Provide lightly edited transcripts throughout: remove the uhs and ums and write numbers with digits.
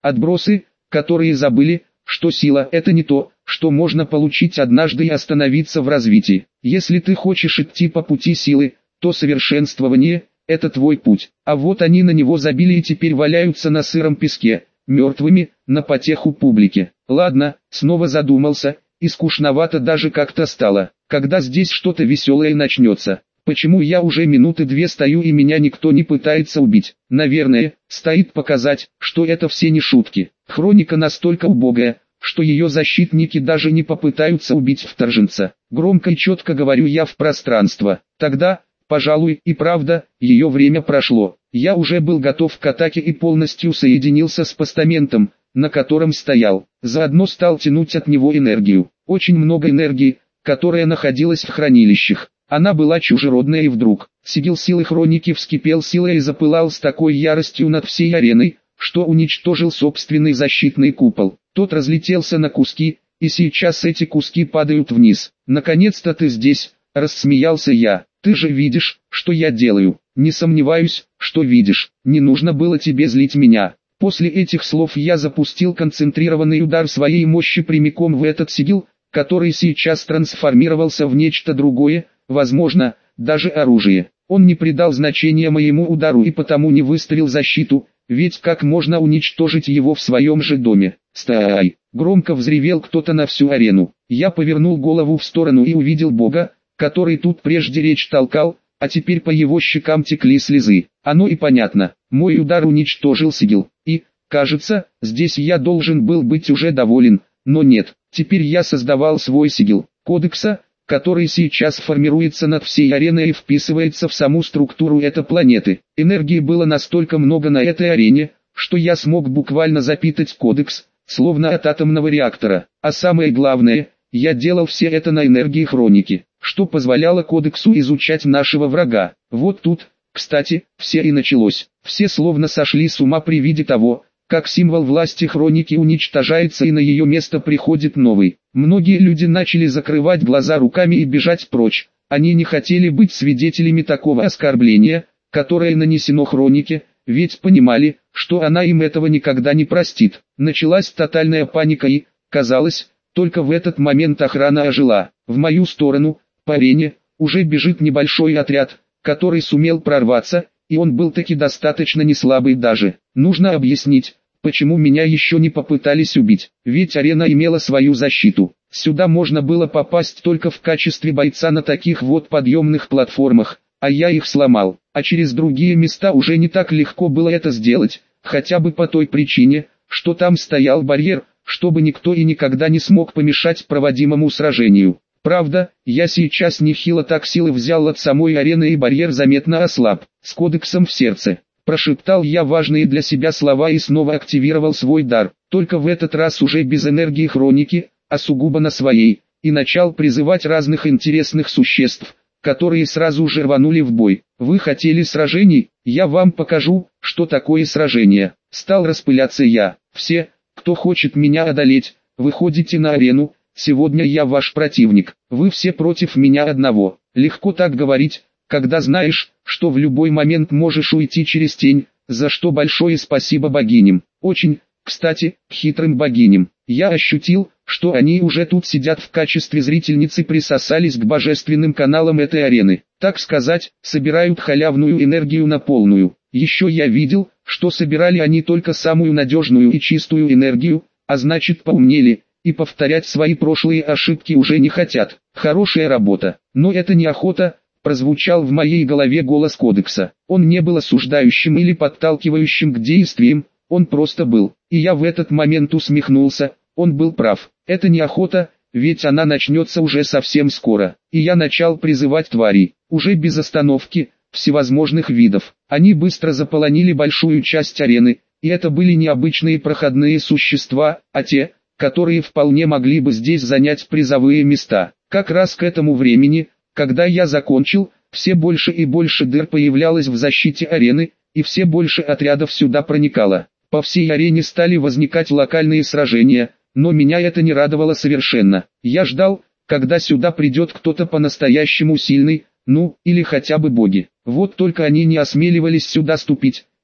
Отбросы, которые забыли, что сила – это не то, что можно получить однажды и остановиться в развитии. Если ты хочешь идти по пути силы, то совершенствование – это твой путь. А вот они на него забили и теперь валяются на сыром песке, мертвыми, на потеху публике. Ладно, снова задумался, и скучновато даже как-то стало. Когда здесь что-то веселое начнется? Почему я уже минуты 2 стою и меня никто не пытается убить? Наверное, стоит показать, что это все не шутки. Хроника настолько убогая, что ее защитники даже не попытаются убить вторженца. Громко и четко говорю я в пространство. Тогда, пожалуй, и правда, ее время прошло. Я уже был готов к атаке и полностью соединился с постаментом, на котором стоял. Заодно стал тянуть от него энергию. Очень много энергии, которая находилась в хранилищах. Она была чужеродная, и вдруг сигил силы хроники вскипел силой и запылал с такой яростью над всей ареной, что уничтожил собственный защитный купол. Тот разлетелся на куски, и сейчас эти куски падают вниз. «Наконец-то ты здесь», — рассмеялся я. «Ты же видишь, что я делаю». «Не сомневаюсь, что видишь. Не нужно было тебе злить меня». После этих слов я запустил концентрированный удар своей мощи прямиком в этот сигил, который сейчас трансформировался в нечто другое, возможно, даже оружие. Он не придал значения моему удару и потому не выставил защиту, ведь как можно уничтожить его в своем же доме? «Стой!» — громко взревел кто-то на всю арену. Я повернул голову в сторону и увидел Бога, который тут прежде речь толкал, а теперь по его щекам текли слезы. Оно и понятно, мой удар уничтожил сигил, и, кажется, здесь я должен был быть уже доволен, но нет, теперь я создавал свой сигил, кодекса, который сейчас формируется над всей ареной и вписывается в саму структуру этой планеты. Энергии было настолько много на этой арене, что я смог буквально запитать кодекс, словно от атомного реактора. А самое главное, я делал все это на энергии хроники, что позволяло кодексу изучать нашего врага. Вот тут, кстати, все и началось. Все словно сошли с ума при виде того, как символ власти хроники уничтожается и на ее место приходит новый. Многие люди начали закрывать глаза руками и бежать прочь. Они не хотели быть свидетелями такого оскорбления, которое нанесено хронике, ведь понимали, что она им этого никогда не простит. Началась тотальная паника и, казалось, только в этот момент охрана ожила. В мою сторону, по арене, уже бежит небольшой отряд, который сумел прорваться, и он был таки достаточно неслабый даже. Нужно объяснить, почему меня еще не попытались убить, ведь арена имела свою защиту. Сюда можно было попасть только в качестве бойца на таких вот подъемных платформах, а я их сломал. А через другие места уже не так легко было это сделать, хотя бы по той причине, что там стоял барьер, чтобы никто и никогда не смог помешать проводимому сражению. Правда, я сейчас нехило так силы взял от самой арены и барьер заметно ослаб. С кодексом в сердце, прошептал я важные для себя слова и снова активировал свой дар, только в этот раз уже без энергии хроники, а сугубо на своей, и начал призывать разных интересных существ, которые сразу же рванули в бой. Вы хотели сражений? Я вам покажу, что такое сражение. Стал распыляться я. Все, кто хочет меня одолеть, выходите на арену. Сегодня я ваш противник, вы все против меня одного. Легко так говорить, когда знаешь, что в любой момент можешь уйти через тень, за что большое спасибо богиням. Очень, кстати, хитрым богиням. Я ощутил, что они уже тут сидят в качестве зрительницы, присосались к божественным каналам этой арены. Так сказать, собирают халявную энергию на полную. Еще я видел, что собирали они только самую надежную и чистую энергию, а значит поумнели, и повторять свои прошлые ошибки уже не хотят. Хорошая работа, но это не охота, прозвучал в моей голове голос кодекса. Он не был осуждающим или подталкивающим к действиям, он просто был. И я в этот момент усмехнулся, он был прав. Это не охота, ведь она начнется уже совсем скоро. И я начал призывать тварей, уже без остановки, всевозможных видов. Они быстро заполонили большую часть арены, и это были не обычные проходные существа, а те, которые вполне могли бы здесь занять призовые места. Как раз к этому времени, когда я закончил, все больше и больше дыр появлялось в защите арены, и все больше отрядов сюда проникало. По всей арене стали возникать локальные сражения, но меня это не радовало совершенно. Я ждал, когда сюда придет кто-то по-настоящему сильный, ну, или хотя бы боги. Вот только они не осмеливались сюда ступить,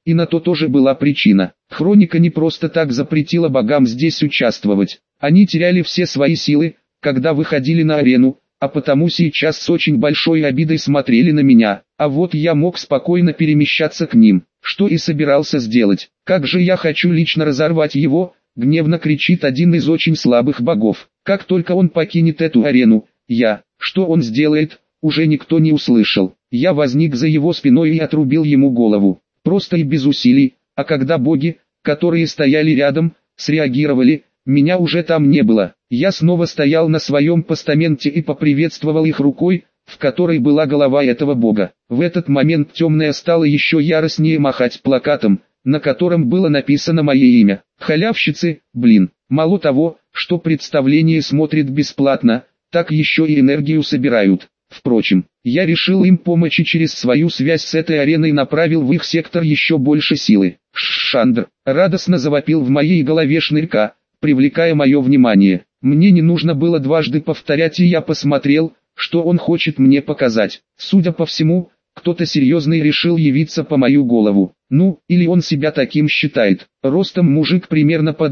и на то тоже была причина. Хроника не просто так запретила богам здесь участвовать. Они теряли все свои силы, когда выходили на арену, а потому сейчас с очень большой обидой смотрели на меня, а вот я мог спокойно перемещаться к ним, что и собирался сделать. «Как же я хочу лично разорвать его!» — гневно кричит один из очень слабых богов. Как только он покинет эту арену, что он сделает, уже никто не услышал. Я возник за его спиной и отрубил ему голову, просто и без усилий, а когда боги, которые стояли рядом, среагировали, меня уже там не было. Я снова стоял на своем постаменте и поприветствовал их рукой, в которой была голова этого бога. В этот момент темная стала еще яростнее махать плакатом, на котором было написано мое имя. Халявщицы, блин, мало того, что представление смотрят бесплатно, так еще и энергию собирают. Впрочем, я решил им помочь и через свою связь с этой ареной направил в их сектор еще больше силы. «Шандр!» — радостно завопил в моей голове Шнырька, привлекая мое внимание. Мне не нужно было дважды повторять, и я посмотрел, что он хочет мне показать. Судя по всему, кто-то серьезный решил явиться по мою голову. Ну, или он себя таким считает. Ростом мужик примерно под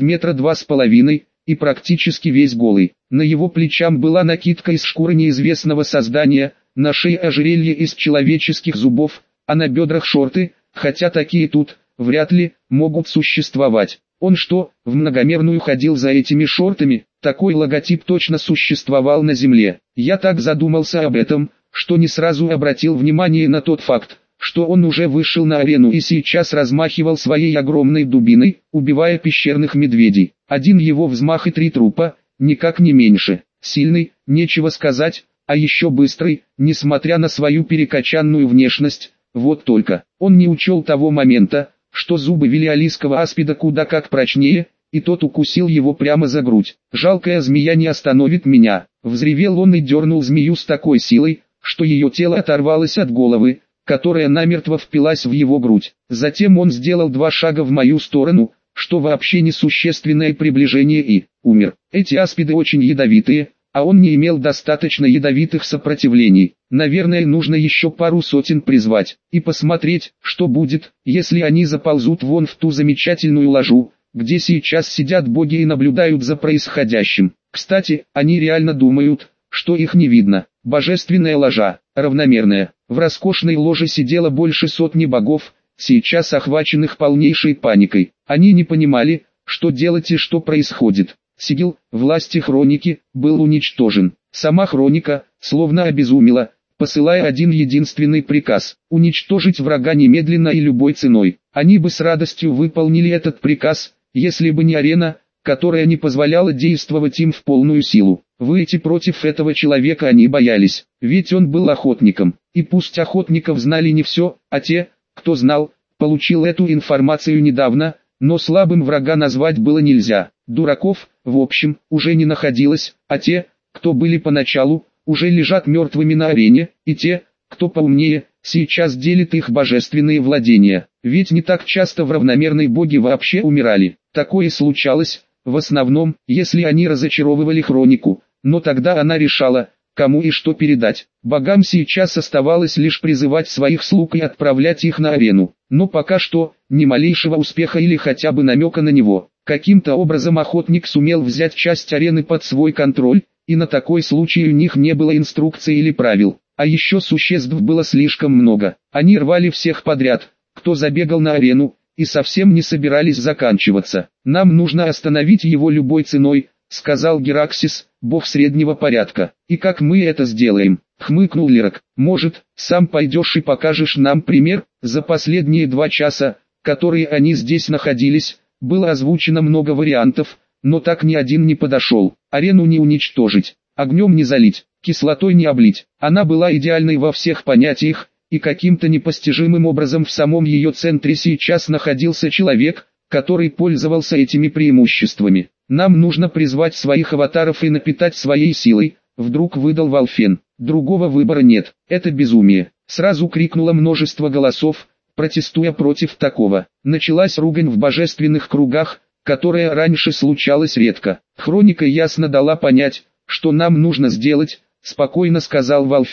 2,5 метра, и практически весь голый. На его плечам была накидка из шкуры неизвестного создания, на шее ожерелье из человеческих зубов, а на бедрах шорты, хотя такие тут, вряд ли, могут существовать. Он что, в многомерную ходил за этими шортами? Такой логотип точно существовал на земле. Я так задумался об этом, что не сразу обратил внимание на тот факт, что он уже вышел на арену и сейчас размахивал своей огромной дубиной, убивая пещерных медведей. Один его взмах и 3 трупа, никак не меньше. Сильный, нечего сказать, а еще быстрый, несмотря на свою перекачанную внешность. Вот только, он не учел того момента, что зубы велиалийского аспида куда как прочнее, и тот укусил его прямо за грудь. «Жалкая змея не остановит меня!» Взревел он и дернул змею с такой силой, что ее тело оторвалось от головы, которая намертво впилась в его грудь. Затем он сделал 2 шага в мою сторону, что вообще несущественное приближение, и умер. Эти аспиды очень ядовитые, а он не имел достаточно ядовитых сопротивлений. Наверное, нужно еще пару сотен призвать, и посмотреть, что будет, если они заползут вон в ту замечательную ложу, где сейчас сидят боги и наблюдают за происходящим. Кстати, они реально думают, что их не видно. Божественная ложа, равномерная. В роскошной ложе сидело больше сотни богов, сейчас охваченных полнейшей паникой. Они не понимали, что делать и что происходит. Сигил, власти Хроники, был уничтожен. Сама Хроника, словно обезумела, посылая один единственный приказ – уничтожить врага немедленно и любой ценой. Они бы с радостью выполнили этот приказ, если бы не арена, которая не позволяла действовать им в полную силу. Выйти против этого человека они боялись, ведь он был охотником. И пусть охотников знали не все, а те, кто знал, получил эту информацию недавно, но слабым врага назвать было нельзя. Дураков, в общем, уже не находилось, а те, кто были поначалу, уже лежат мертвыми на арене, и те, кто поумнее, сейчас делит их божественные владения. Ведь не так часто в равномерной боги вообще умирали. Такое случалось, в основном, если они разочаровывали Хронику, но тогда она решала, кому и что передать. Богам сейчас оставалось лишь призывать своих слуг и отправлять их на арену. Но пока что, ни малейшего успеха или хотя бы намека на него. Каким-то образом охотник сумел взять часть арены под свой контроль, и на такой случай у них не было инструкций или правил. А еще существ было слишком много. Они рвали всех подряд, кто забегал на арену, и совсем не собирались заканчиваться. «Нам нужно остановить его любой ценой», — сказал Гераксис, бог среднего порядка. «И как мы это сделаем?» — хмыкнул Лирок. «Может, сам пойдешь и покажешь нам пример?» За последние 2 часа, которые они здесь находились, было озвучено много вариантов, но так ни один не подошел. Арену не уничтожить, огнем не залить, кислотой не облить. Она была идеальной во всех понятиях, и каким-то непостижимым образом в самом ее центре сейчас находился человек, который пользовался этими преимуществами. «Нам нужно призвать своих аватаров и напитать своей силой», — вдруг выдал Валфен. «Другого выбора нет, это безумие», — сразу крикнуло множество голосов, протестуя против такого. Началась ругань в божественных кругах, которая раньше случалась редко. Хроника ясно дала понять, что нам нужно сделать, спокойно сказал Валфен.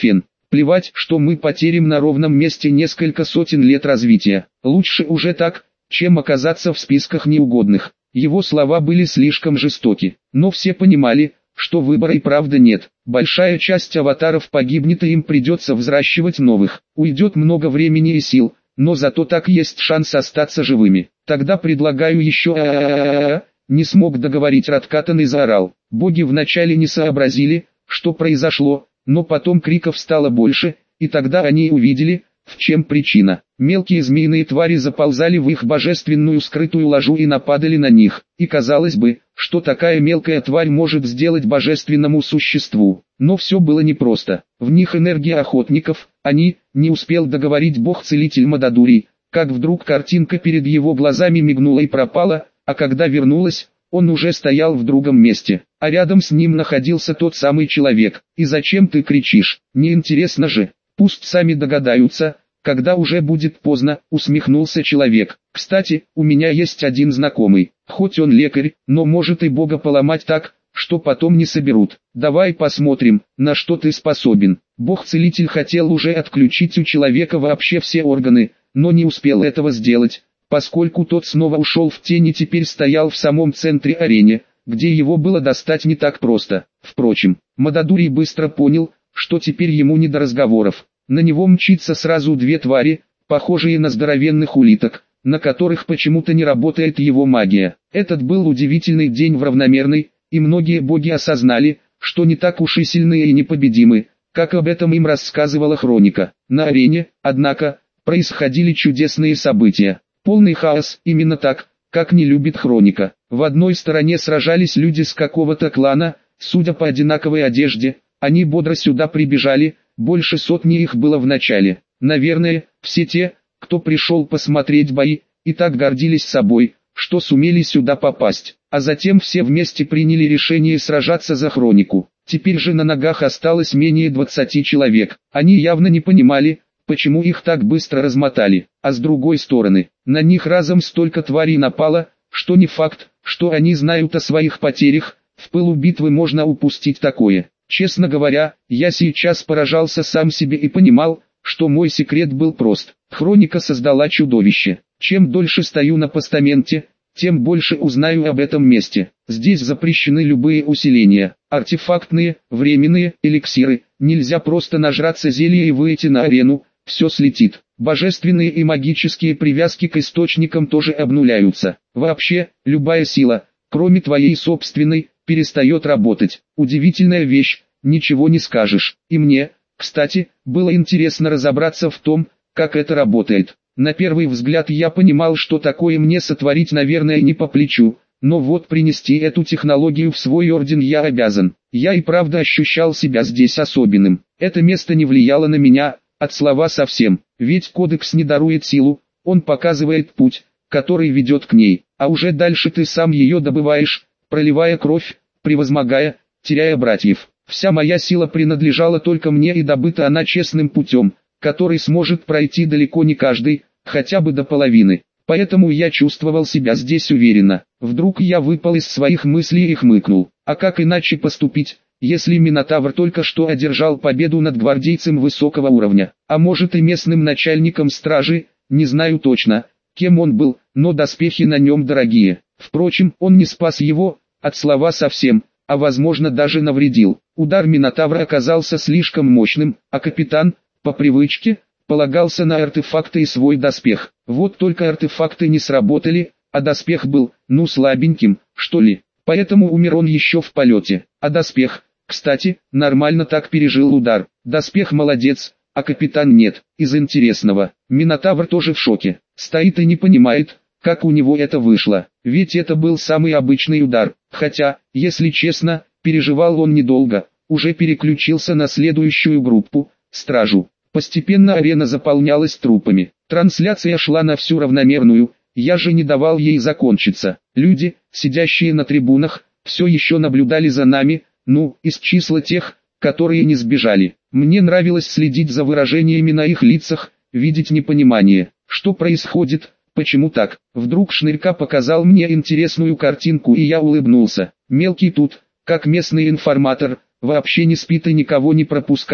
Плевать, что мы потеряем на ровном месте несколько сотен лет развития. Лучше уже так, чем оказаться в списках неугодных. Его слова были слишком жестоки, но все понимали, что выбора и правда нет. Большая часть аватаров погибнет и им придется взращивать новых. Уйдет много времени и сил, но зато так есть шанс остаться живыми. Тогда предлагаю еще... Не смог договорить Раткатан и заорал. Боги вначале не сообразили, что произошло, но потом криков стало больше, и тогда они увидели, в чем причина. Мелкие змеиные твари заползали в их божественную скрытую ложу и нападали на них. И казалось бы, что такая мелкая тварь может сделать божественному существу. Но все было непросто. В них энергия охотников, не успел договорить бог-целитель Мададури, как вдруг картинка перед его глазами мигнула и пропала, а когда вернулась, он уже стоял в другом месте, а рядом с ним находился тот самый человек. «И зачем ты кричишь? Неинтересно же, пусть сами догадаются, когда уже будет поздно», усмехнулся человек. «Кстати, у меня есть один знакомый, хоть он лекарь, но может и бога поломать так, что потом не соберут. Давай посмотрим, на что ты способен». Бог-целитель хотел уже отключить у человека вообще все органы, но не успел этого сделать, поскольку тот снова ушел в тень и теперь стоял в самом центре арены, где его было достать не так просто. Впрочем, Мададури быстро понял, что теперь ему не до разговоров. На него мчится сразу две твари, похожие на здоровенных улиток, на которых почему-то не работает его магия. Этот был удивительный день в равномерной, и многие боги осознали, что не так уж и сильны и непобедимы, как об этом им рассказывала хроника. На арене, однако, происходили чудесные события. Полный хаос, именно так, как не любит хроника. В одной стороне сражались люди с какого-то клана, судя по одинаковой одежде, они бодро сюда прибежали, больше сотни их было в начале. Наверное, все те, кто пришел посмотреть бои, и так гордились собой, что сумели сюда попасть. А затем все вместе приняли решение сражаться за хронику. Теперь же на ногах осталось менее 20 человек. Они явно не понимали, почему их так быстро размотали. А с другой стороны, на них разом столько тварей напало, что не факт, что они знают о своих потерях. В пылу битвы можно упустить такое. Честно говоря, я сейчас поражался сам себе и понимал, что мой секрет был прост. Хроника создала чудовище. Чем дольше стою на постаменте, тем больше узнаю об этом месте. Здесь запрещены любые усиления, артефактные, временные, эликсиры. Нельзя просто нажраться зелья и выйти на арену, все слетит. Божественные и магические привязки к источникам тоже обнуляются. Вообще, любая сила, кроме твоей собственной, перестает работать. Удивительная вещь, ничего не скажешь. И мне, кстати, было интересно разобраться в том, как это работает. На первый взгляд я понимал, что такое мне сотворить, наверное, не по плечу, но вот принести эту технологию в свой орден я обязан. Я и правда ощущал себя здесь особенным. Это место не влияло на меня, от слова совсем, ведь кодекс не дарует силу, он показывает путь, который ведет к ней, а уже дальше ты сам ее добываешь, проливая кровь, превозмогая, теряя братьев. Вся моя сила принадлежала только мне, и добыта она честным путем, который сможет пройти далеко не каждый, хотя бы до половины. Поэтому я чувствовал себя здесь уверенно. Вдруг я выпал из своих мыслей и хмыкнул. А как иначе поступить, если Минотавр только что одержал победу над гвардейцем высокого уровня, а может и местным начальником стражи, не знаю точно, кем он был, но доспехи на нем дорогие. Впрочем, он не спас его, от слова совсем, а возможно даже навредил. Удар Минотавра оказался слишком мощным, а капитан, по привычке, полагался на артефакты и свой доспех. Вот только артефакты не сработали, а доспех был, слабеньким, что ли. Поэтому умер он еще в полете. А доспех, кстати, нормально так пережил удар. Доспех молодец, а капитан нет. Из интересного, Минотавр тоже в шоке. Стоит и не понимает, как у него это вышло. Ведь это был самый обычный удар. Хотя, если честно, переживал он недолго. Уже переключился на следующую группу, стражу. Постепенно арена заполнялась трупами. Трансляция шла на всю равномерную, я же не давал ей закончиться. Люди, сидящие на трибунах, все еще наблюдали за нами, из числа тех, которые не сбежали. Мне нравилось следить за выражениями на их лицах, видеть непонимание. Что происходит, почему так? Вдруг Шнырька показал мне интересную картинку, и я улыбнулся. Мелкий тут, как местный информатор, вообще не спит и никого не пропускает,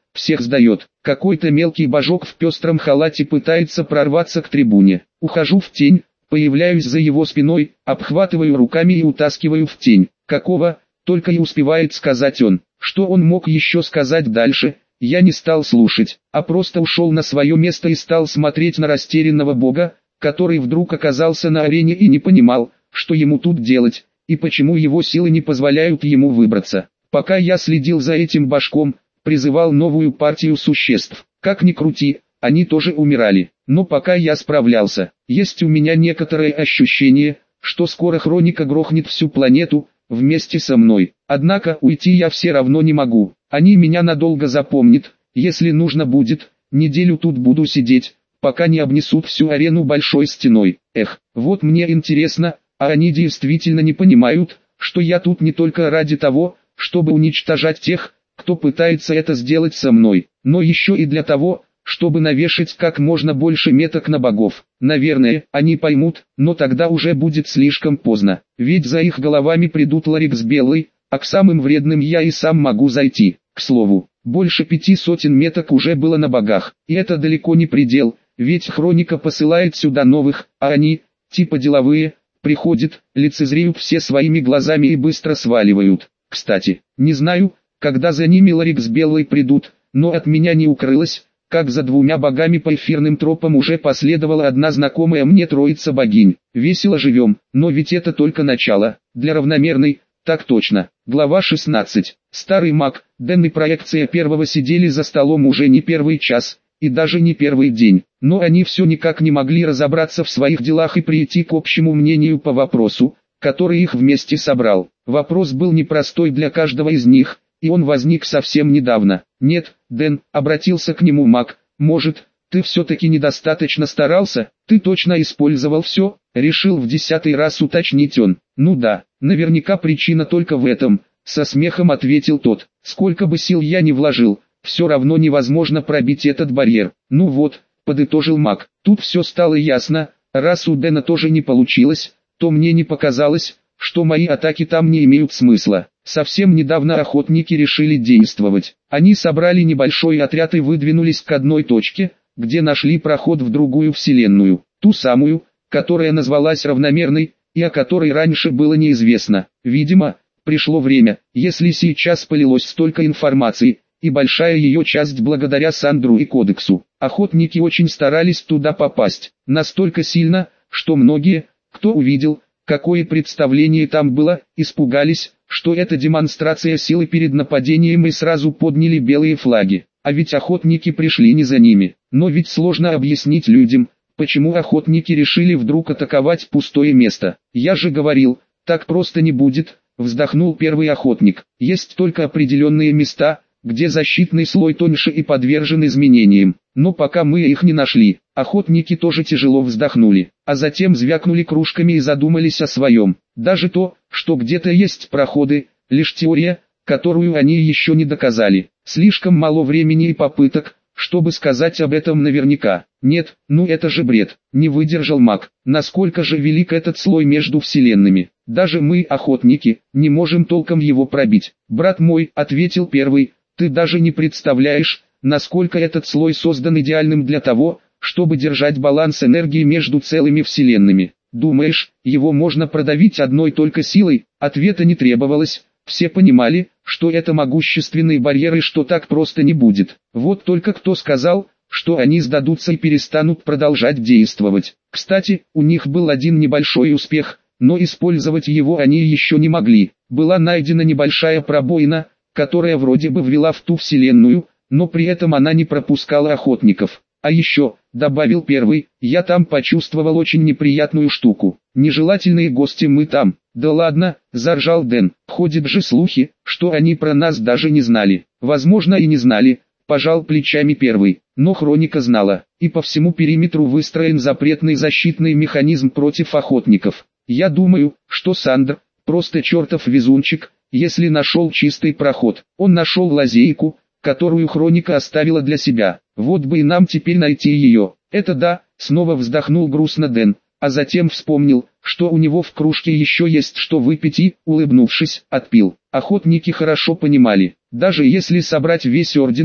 всех сдает. Какой-то мелкий божок в пестром халате пытается прорваться к трибуне. Ухожу в тень, появляюсь за его спиной, обхватываю руками и утаскиваю в тень. Какого? Только и успевает сказать он. Что он мог еще сказать дальше? Я не стал слушать, а просто ушел на свое место и стал смотреть на растерянного бога, который вдруг оказался на арене и не понимал, что ему тут делать, и почему его силы не позволяют ему выбраться. Пока я следил за этим башком, призывал новую партию существ. Как ни крути, они тоже умирали. Но пока я справлялся, есть у меня некоторое ощущение, что скоро Хроника грохнет всю планету, вместе со мной. Однако уйти я все равно не могу. Они меня надолго запомнят, если нужно будет, неделю тут буду сидеть, пока не обнесут всю арену большой стеной. Эх, вот мне интересно, а они действительно не понимают, что я тут не только ради того, чтобы уничтожать тех, кто пытается это сделать со мной, но еще и для того, чтобы навешать как можно больше меток на богов. Наверное, они поймут, но тогда уже будет слишком поздно, ведь за их головами придут Ларик с Белой, а к самым вредным я и сам могу зайти. К слову, больше 500 меток уже было на богах, и это далеко не предел, ведь Хроника посылает сюда новых, а они, типа деловые, приходят, лицезреют все своими глазами и быстро сваливают. Кстати, не знаю, когда за ними Ларик с Белой придут, но от меня не укрылось, как за двумя богами по эфирным тропам уже последовала одна знакомая мне троица богинь. Весело живем, но ведь это только начало, для равномерной, так точно. Глава 16. Старый маг, Дэн и проекция первого сидели за столом уже не первый час, и даже не первый день, но они все никак не могли разобраться в своих делах и прийти к общему мнению по вопросу, который их вместе собрал. Вопрос был непростой для каждого из них, и он возник совсем недавно. «Нет, Дэн», — обратился к нему маг, — «может, ты все-таки недостаточно старался, ты точно использовал все?» — решил в 10-й раз уточнить он. «Ну да, наверняка причина только в этом», — со смехом ответил тот. «Сколько бы сил я ни вложил, все равно невозможно пробить этот барьер». «Ну вот», — подытожил маг, — тут все стало ясно, раз у Дэна тоже не получилось, то мне не показалось, что мои атаки там не имеют смысла. Совсем недавно охотники решили действовать. Они собрали небольшой отряд и выдвинулись к одной точке, где нашли проход в другую вселенную, ту самую, которая назвалась равномерной, и о которой раньше было неизвестно. Видимо, пришло время, если сейчас полилось столько информации, и большая ее часть благодаря Сандру и Кодексу. Охотники очень старались туда попасть, настолько сильно, что многие, кто увидел, какое представление там было, испугались, что это демонстрация силы перед нападением и сразу подняли белые флаги. А ведь охотники пришли не за ними. Но ведь сложно объяснить людям, почему охотники решили вдруг атаковать пустое место. Я же говорил, так просто не будет, вздохнул первый охотник. Есть только определенные места, где защитный слой тоньше и подвержен изменениям. Но пока мы их не нашли, охотники тоже тяжело вздохнули, а затем звякнули кружками и задумались о своем. Даже то, что где-то есть проходы, лишь теория, которую они еще не доказали. Слишком мало времени и попыток, чтобы сказать об этом наверняка. Нет, ну это же бред, не выдержал маг. Насколько же велик этот слой между вселенными? Даже мы, охотники, не можем толком его пробить. Брат мой, ответил первый, ты даже не представляешь, насколько этот слой создан идеальным для того, чтобы держать баланс энергии между целыми вселенными. Думаешь, его можно продавить одной только силой? Ответа не требовалось, все понимали, что это могущественный барьер и что так просто не будет. Вот только кто сказал, что они сдадутся и перестанут продолжать действовать. Кстати, у них был один небольшой успех, но использовать его они еще не могли. Была найдена небольшая пробоина, которая вроде бы ввела в ту вселенную, но при этом она не пропускала охотников. А еще, добавил первый, я там почувствовал очень неприятную штуку. Нежелательные гости мы там. Да ладно, заржал Дэн, ходят же слухи, что они про нас даже не знали. Возможно и не знали, пожал плечами первый, но Хроника знала, и по всему периметру выстроен запретный защитный механизм против охотников. Я думаю, что Сандр, просто чертов везунчик, если нашел чистый проход. Он нашел лазейку, которую Хроника оставила для себя. Вот бы и нам теперь найти ее. Это да, снова вздохнул грустно Дэн, а затем вспомнил, что у него в кружке еще есть что выпить и, улыбнувшись, отпил. Охотники хорошо понимали, даже если собрать весь орден,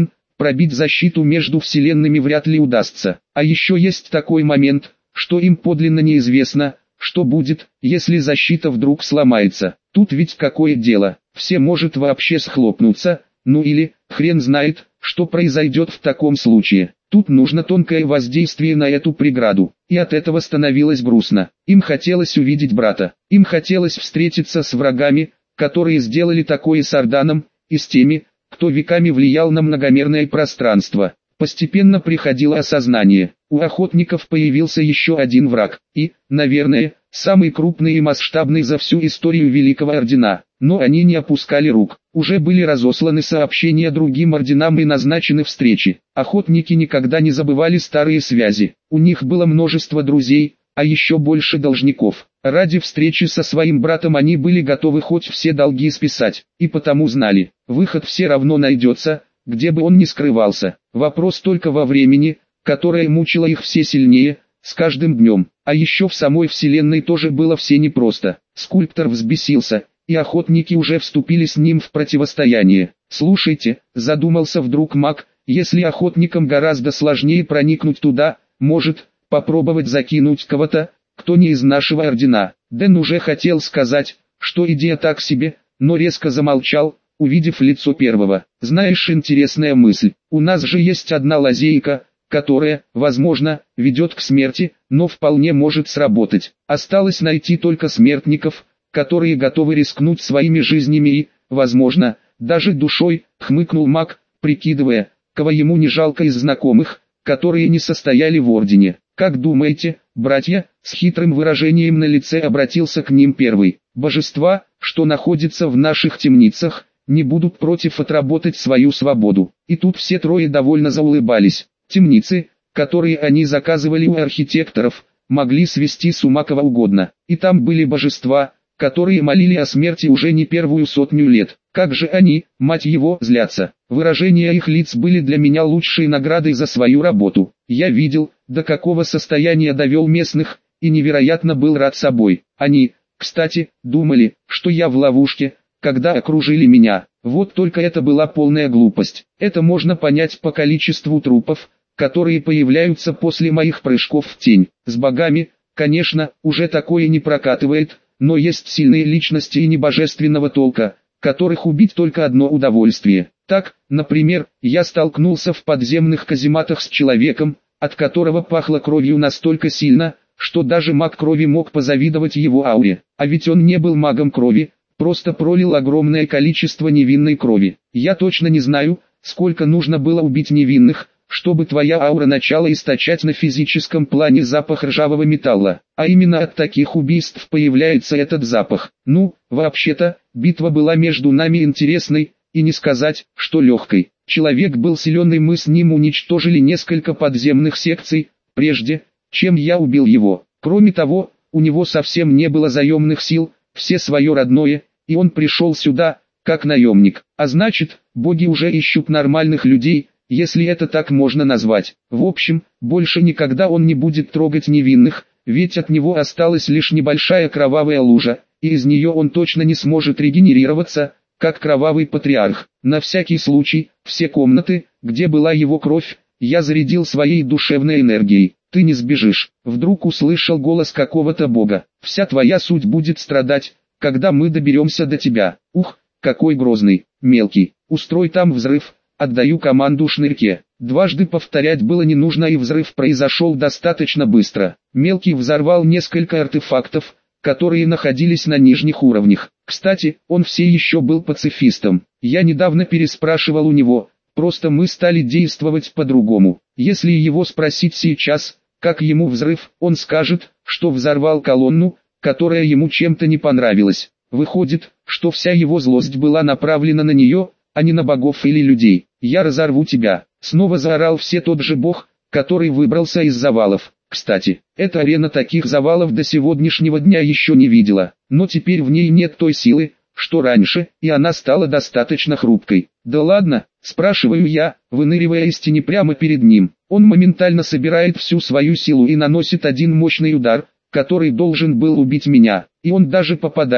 пробить защиту между вселенными вряд ли удастся. А еще есть такой момент, что им подлинно неизвестно, что будет, если защита вдруг сломается. Тут ведь какое дело, все может вообще схлопнуться, ну или, хрен знает, что произойдет в таком случае. Тут нужно тонкое воздействие на эту преграду, и от этого становилось грустно. Им хотелось увидеть брата, им хотелось встретиться с врагами, которые сделали такое с Арданом, и с теми, кто веками влиял на многомерное пространство. Постепенно приходило осознание, у охотников появился еще один враг, и, наверное, самый крупный и масштабный за всю историю Великого Ордена. Но они не опускали рук, уже были разосланы сообщения другим орденам и назначены встречи. Охотники никогда не забывали старые связи, у них было множество друзей, а еще больше должников. Ради встречи со своим братом они были готовы хоть все долги списать, и потому знали, выход все равно найдется, где бы он ни скрывался. Вопрос только во времени, которое мучило их все сильнее, с каждым днем. А еще в самой вселенной тоже было все непросто. Скульптор взбесился, и охотники уже вступили с ним в противостояние. «Слушайте», задумался вдруг маг, «если охотникам гораздо сложнее проникнуть туда, может, попробовать закинуть кого-то, кто не из нашего ордена». Дэн уже хотел сказать, что идея так себе, но резко замолчал, увидев лицо первого. «Знаешь, интересная мысль, у нас же есть одна лазейка, которая, возможно, ведет к смерти, но вполне может сработать. Осталось найти только смертников, которые готовы рискнуть своими жизнями и, возможно, даже душой», хмыкнул маг, прикидывая, кого ему не жалко из знакомых, которые не состояли в ордене. «Как думаете, братья?» С хитрым выражением на лице обратился к ним первый. «Божества, что находятся в наших темницах, не будут против отработать свою свободу». И тут все трое довольно заулыбались. Темницы, которые они заказывали у архитекторов, могли свести с ума кого угодно. И там были божества, которые молили о смерти уже не первую сотню лет. Как же они, мать его, злятся. Выражения их лиц были для меня лучшей наградой за свою работу. Я видел, до какого состояния довел местных, и невероятно был рад собой. Они, кстати, думали, что я в ловушке, когда окружили меня. Вот только это была полная глупость. Это можно понять по количеству трупов, которые появляются после моих прыжков в тень. С богами, конечно, уже такое не прокатывает, но есть сильные личности и небожественного толка, которых убить только одно удовольствие. Так, например, я столкнулся в подземных казематах с человеком, от которого пахло кровью настолько сильно, что даже маг крови мог позавидовать его ауре. А ведь он не был магом крови, просто пролил огромное количество невинной крови. Я точно не знаю, сколько нужно было убить невинных, чтобы твоя аура начала источать на физическом плане запах ржавого металла. А именно от таких убийств появляется этот запах. Ну, вообще-то, битва была между нами интересной, и не сказать, что легкой. Человек был силен, и мы с ним уничтожили несколько подземных секций, прежде, чем я убил его. Кроме того, у него совсем не было заемных сил, все свое родное, и он пришел сюда, как наемник. А значит, боги уже ищут нормальных людей, если это так можно назвать. В общем, больше никогда он не будет трогать невинных, ведь от него осталась лишь небольшая кровавая лужа, и из нее он точно не сможет регенерироваться, как кровавый патриарх. На всякий случай, все комнаты, где была его кровь, я зарядил своей душевной энергией. «Ты не сбежишь», — вдруг услышал голос какого-то бога. «Вся твоя суть будет страдать, когда мы доберемся до тебя». Ух, какой грозный, мелкий, устрой там взрыв, отдаю команду шнырьке. Дважды повторять было не нужно, и взрыв произошел достаточно быстро. Мелкий взорвал несколько артефактов, которые находились на нижних уровнях. Кстати, он все еще был пацифистом. Я недавно переспрашивал у него, просто мы стали действовать по-другому. Если его спросить сейчас, как ему взрыв, он скажет, что взорвал колонну, которая ему чем-то не понравилась. Выходит, что вся его злость была направлена на нее, а не на богов или людей. «Я разорву тебя!» Снова заорал все тот же бог, который выбрался из завалов. Кстати, эта арена таких завалов до сегодняшнего дня еще не видела, но теперь в ней нет той силы, что раньше, и она стала достаточно хрупкой. «Да ладно?» – спрашиваю я, выныривая из тени прямо перед ним. Он моментально собирает всю свою силу и наносит один мощный удар, который должен был убить меня, и он даже попадает,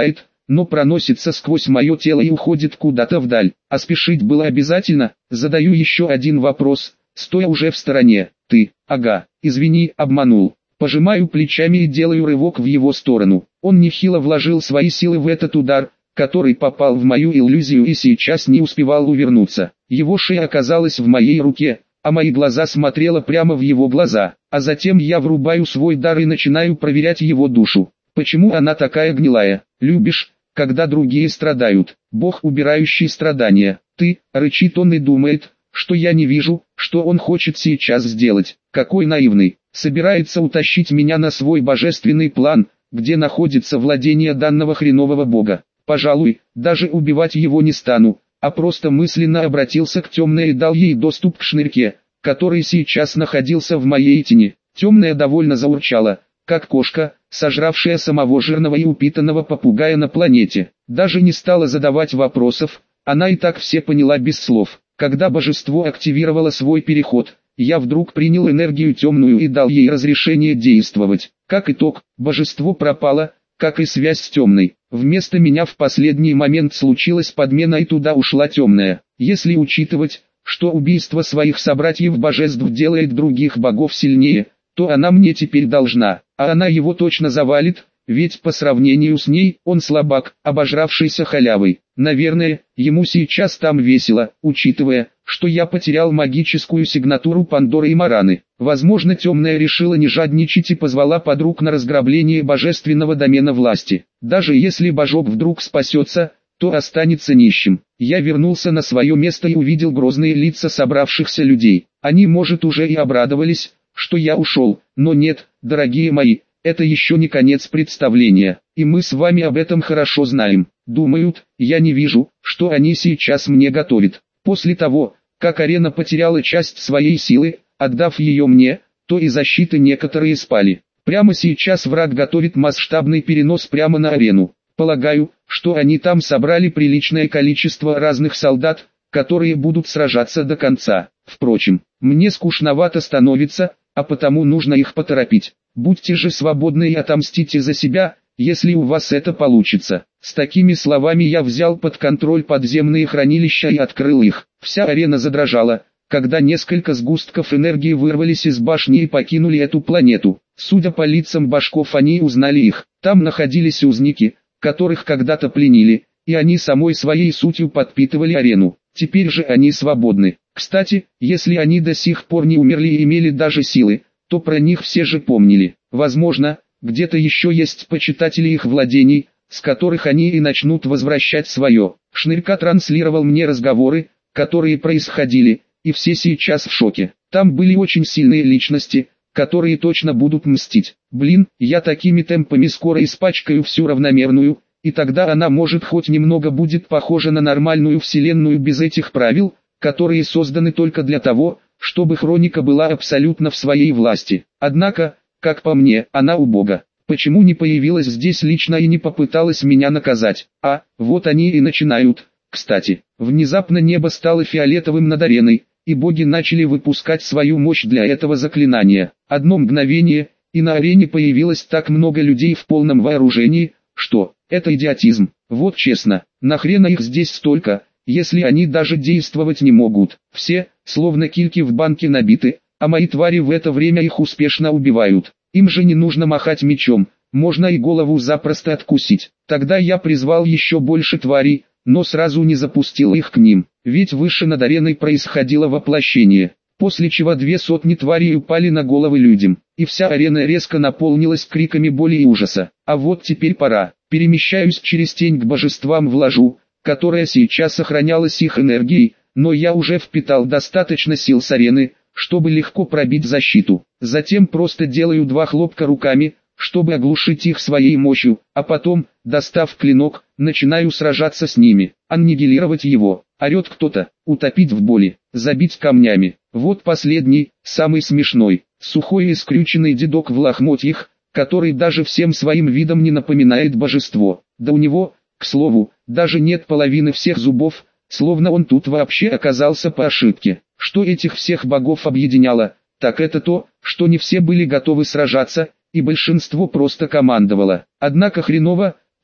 но проносится сквозь мое тело и уходит куда-то вдаль. А спешить было обязательно? Задаю еще один вопрос, стоя уже в стороне. Ты, ага, извини, обманул. Пожимаю плечами и делаю рывок в его сторону. Он нехило вложил свои силы в этот удар, который попал в мою иллюзию и сейчас не успевал увернуться. Его шея оказалась в моей руке, а мои глаза смотрела прямо в его глаза. А затем я врубаю свой дар и начинаю проверять его душу. Почему она такая гнилая? Любишь, когда другие страдают? Бог, убирающий страдания. Ты, рычит он и думает, что я не вижу, что он хочет сейчас сделать. Какой наивный. Собирается утащить меня на свой божественный план, где находится владение данного хренового бога. Пожалуй, даже убивать его не стану, а просто мысленно обратился к темной и дал ей доступ к шнырьке, который сейчас находился в моей тени. Темная довольно заурчала, как кошка, сожравшая самого жирного и упитанного попугая на планете. Даже не стала задавать вопросов, она и так все поняла без слов. Когда божество активировало свой переход, я вдруг принял энергию темную и дал ей разрешение действовать. Как итог, божество пропало, как и связь с темной. Вместо меня в последний момент случилась подмена и туда ушла темная. Если учитывать, что убийство своих собратьев божеств делает других богов сильнее, то она мне теперь должна, а она его точно завалит, ведь по сравнению с ней он слабак, обожравшийся халявой. Наверное, ему сейчас там весело, учитывая, что я потерял магическую сигнатуру Пандоры и Мараны. Возможно, темная решила не жадничать и позвала подруг на разграбление божественного домена власти. Даже если божок вдруг спасется, то останется нищим. Я вернулся на свое место и увидел грозные лица собравшихся людей. Они, может, уже и обрадовались, что я ушел, но нет, дорогие мои, это еще не конец представления, и мы с вами об этом хорошо знаем. Думают, я не вижу, что они сейчас мне готовят. После того, как арена потеряла часть своей силы, отдав ее мне, то и защиты некоторые спали. Прямо сейчас враг готовит масштабный перенос прямо на арену. Полагаю, что они там собрали приличное количество разных солдат, которые будут сражаться до конца. Впрочем, мне скучновато становится, а потому нужно их поторопить. Будьте же свободны и отомстите за себя, если у вас это получится. С такими словами я взял под контроль подземные хранилища и открыл их. Вся арена задрожала, когда несколько сгустков энергии вырвались из башни и покинули эту планету. Судя по лицам башков, они узнали их. Там находились узники, которых когда-то пленили, и они самой своей сутью подпитывали арену. Теперь же они свободны. Кстати, если они до сих пор не умерли и имели даже силы, то про них все же помнили. Возможно, где-то еще есть почитатели их владений, с которых они и начнут возвращать свое. Шнырька транслировал мне разговоры, которые происходили, и все сейчас в шоке. Там были очень сильные личности, которые точно будут мстить. Блин, я такими темпами скоро испачкаю всю равномерную, и тогда она может хоть немного будет похожа на нормальную вселенную без этих правил, которые созданы только для того, чтобы хроника была абсолютно в своей власти. Однако, как по мне, она убога. Почему не появилась здесь лично и не попыталась меня наказать? А, вот они и начинают. Кстати, внезапно небо стало фиолетовым над ареной, и боги начали выпускать свою мощь для этого заклинания. Одно мгновение, и на арене появилось так много людей в полном вооружении, что, это идиотизм. Вот честно, нахрена их здесь столько, если они даже действовать не могут. Все, словно кильки в банке набиты, а мои твари в это время их успешно убивают. Им же не нужно махать мечом, можно и голову запросто откусить. Тогда я призвал еще больше тварей, но сразу не запустил их к ним, ведь выше над ареной происходило воплощение. После чего 200 тварей упали на головы людям, и вся арена резко наполнилась криками боли и ужаса. А вот теперь пора. Перемещаюсь через тень к божествам в ложу, которая сейчас сохранялась их энергией, но я уже впитал достаточно сил с арены, чтобы легко пробить защиту. Затем просто делаю 2 хлопка руками, чтобы оглушить их своей мощью, а потом, достав клинок, начинаю сражаться с ними, аннигилировать его. Орет кто-то, утопить в боли, забить камнями. Вот последний, самый смешной, сухой и скрюченный дедок в лохмотьях, который даже всем своим видом не напоминает божество. Да у него, к слову, даже нет половины всех зубов, словно он тут вообще оказался по ошибке. Что этих всех богов объединяло, так это то, что не все были готовы сражаться, и большинство просто командовало. Однако хреново,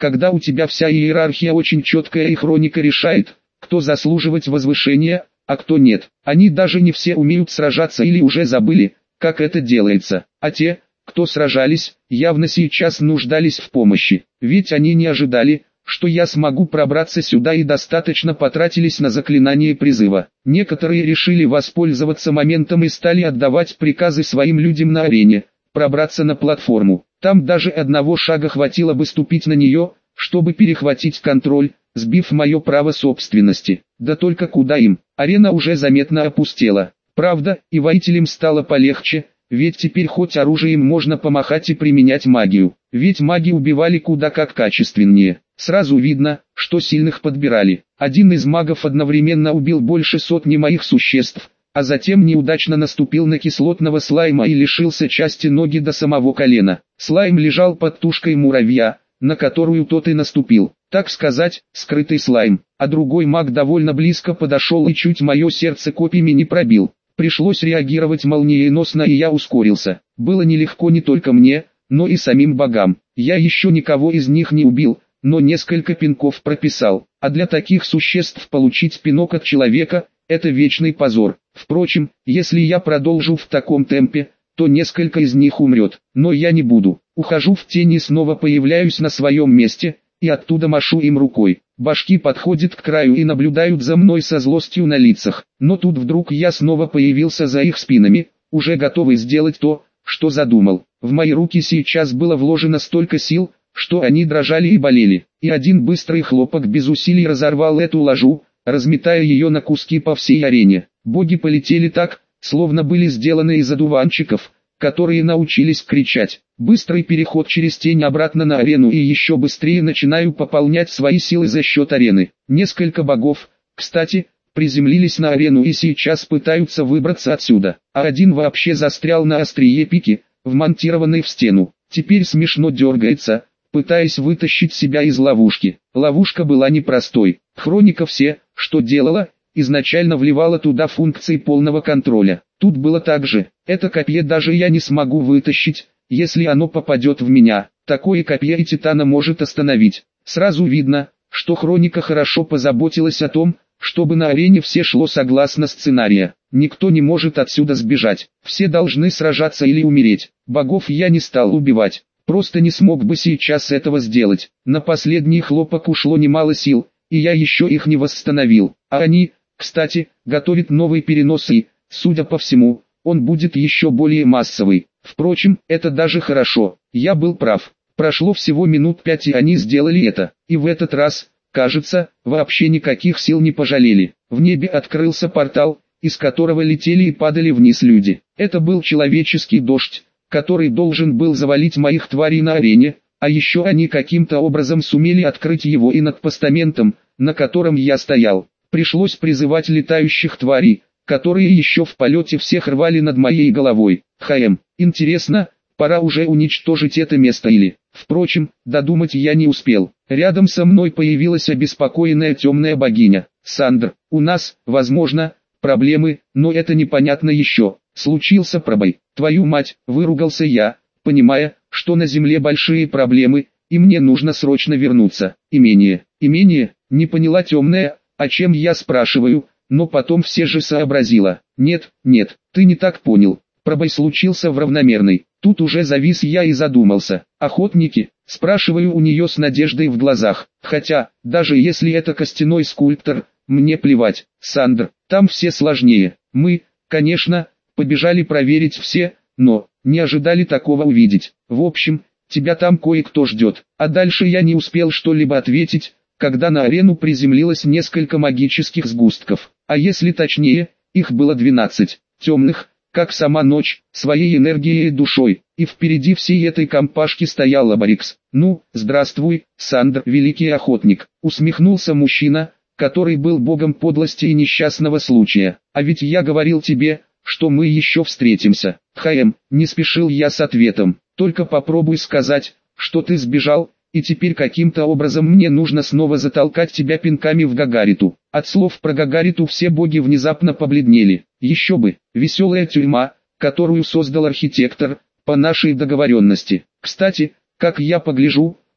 когда у тебя вся иерархия очень четкая и хроника решает, кто заслуживать возвышения, а кто нет. Они даже не все умеют сражаться или уже забыли, как это делается, а те, кто сражались, явно сейчас нуждались в помощи, ведь они не ожидали, что я смогу пробраться сюда и достаточно потратились на заклинание призыва. Некоторые решили воспользоваться моментом и стали отдавать приказы своим людям на арене, пробраться на платформу. Там даже одного шага хватило бы ступить на нее, чтобы перехватить контроль, сбив мое право собственности. Да только куда им, арена уже заметно опустела. Правда, и воителям стало полегче, ведь теперь хоть оружием можно помахать и применять магию. Ведь маги убивали куда как качественнее. Сразу видно, что сильных подбирали. Один из магов одновременно убил больше сотни моих существ, а затем неудачно наступил на кислотного слайма и лишился части ноги до самого колена. Слайм лежал под тушкой муравья, на которую тот и наступил. Так сказать, скрытый слайм. А другой маг довольно близко подошел и чуть мое сердце копьями не пробил. Пришлось реагировать молниеносно, и я ускорился. Было нелегко не только мне, но и самим богам. Я еще никого из них не убил, но несколько пинков прописал. А для таких существ получить пинок от человека – это вечный позор. Впрочем, если я продолжу в таком темпе, то несколько из них умрет. Но я не буду. Ухожу в тень и снова появляюсь на своем месте, и оттуда машу им рукой. Башки подходят к краю и наблюдают за мной со злостью на лицах. Но тут вдруг я снова появился за их спинами, уже готовый сделать то, что задумал. В мои руки сейчас было вложено столько сил, что они дрожали и болели. И один быстрый хлопок без усилий разорвал эту ложу, разметая ее на куски по всей арене. Боги полетели так, словно были сделаны из одуванчиков, которые научились кричать. Быстрый переход через тень обратно на арену, и еще быстрее начинаю пополнять свои силы за счет арены. Несколько богов, кстати, приземлились на арену и сейчас пытаются выбраться отсюда, а один вообще застрял на острие пики, вмонтированной в стену. Теперь смешно дергается, пытаясь вытащить себя из ловушки. Ловушка была непростой. Хроника все, что делала, изначально вливала туда функции полного контроля. Тут было так же. Это копье даже я не смогу вытащить, если оно попадет в меня. Такое копье и Титана может остановить. Сразу видно, что Хроника хорошо позаботилась о том, чтобы на арене все шло согласно сценария. Никто не может отсюда сбежать. Все должны сражаться или умереть. Богов я не стал убивать. Просто не смог бы сейчас этого сделать. На последний хлопок ушло немало сил, и я еще их не восстановил. А они, кстати, готовят новый перенос и, судя по всему, он будет еще более массовый. Впрочем, это даже хорошо. Я был прав. Прошло всего минут 5, и они сделали это. И в этот раз, кажется, вообще никаких сил не пожалели. В небе открылся портал, из которого летели и падали вниз люди. Это был человеческий дождь, который должен был завалить моих тварей на арене, а еще они каким-то образом сумели открыть его и над постаментом, на котором я стоял. Пришлось призывать летающих тварей, которые еще в полете всех рвали над моей головой. Интересно, пора уже уничтожить это место или... Впрочем, додумать я не успел. Рядом со мной появилась обеспокоенная темная богиня. «Сандр, у нас, возможно, проблемы, но это непонятно еще. Случился пробой. Твою мать», — выругался я, понимая, что на земле большие проблемы, и мне нужно срочно вернуться. Имение, не поняла темная, о чем я спрашиваю, но потом все же сообразила. Нет, ты не так понял. Пробой случился в равномерной. Тут уже завис я и задумался. Охотники, спрашиваю у нее с надеждой в глазах. Хотя, даже если это костяной скульптор, мне плевать. Сандр, там все сложнее. Мы, конечно, побежали проверить все, но не ожидали такого увидеть. В общем, тебя там кое-кто ждет. А дальше я не успел что-либо ответить, когда на арену приземлилось несколько магических сгустков. А если точнее, их было 12, темных, как сама ночь, своей энергией и душой, и впереди всей этой компашки стоял Лабарикс. «Ну, здравствуй, Сандр, великий охотник», — усмехнулся мужчина, который был богом подлости и несчастного случая. «А ведь я говорил тебе, что мы еще встретимся». Не спешил я с ответом, «только попробуй сказать, что ты сбежал, и теперь каким-то образом мне нужно снова затолкать тебя пинками в Гагариту». От слов про Гагариту все боги внезапно побледнели. Еще бы, веселая тюрьма, которую создал архитектор, по нашей договоренности. Кстати, как я погляжу,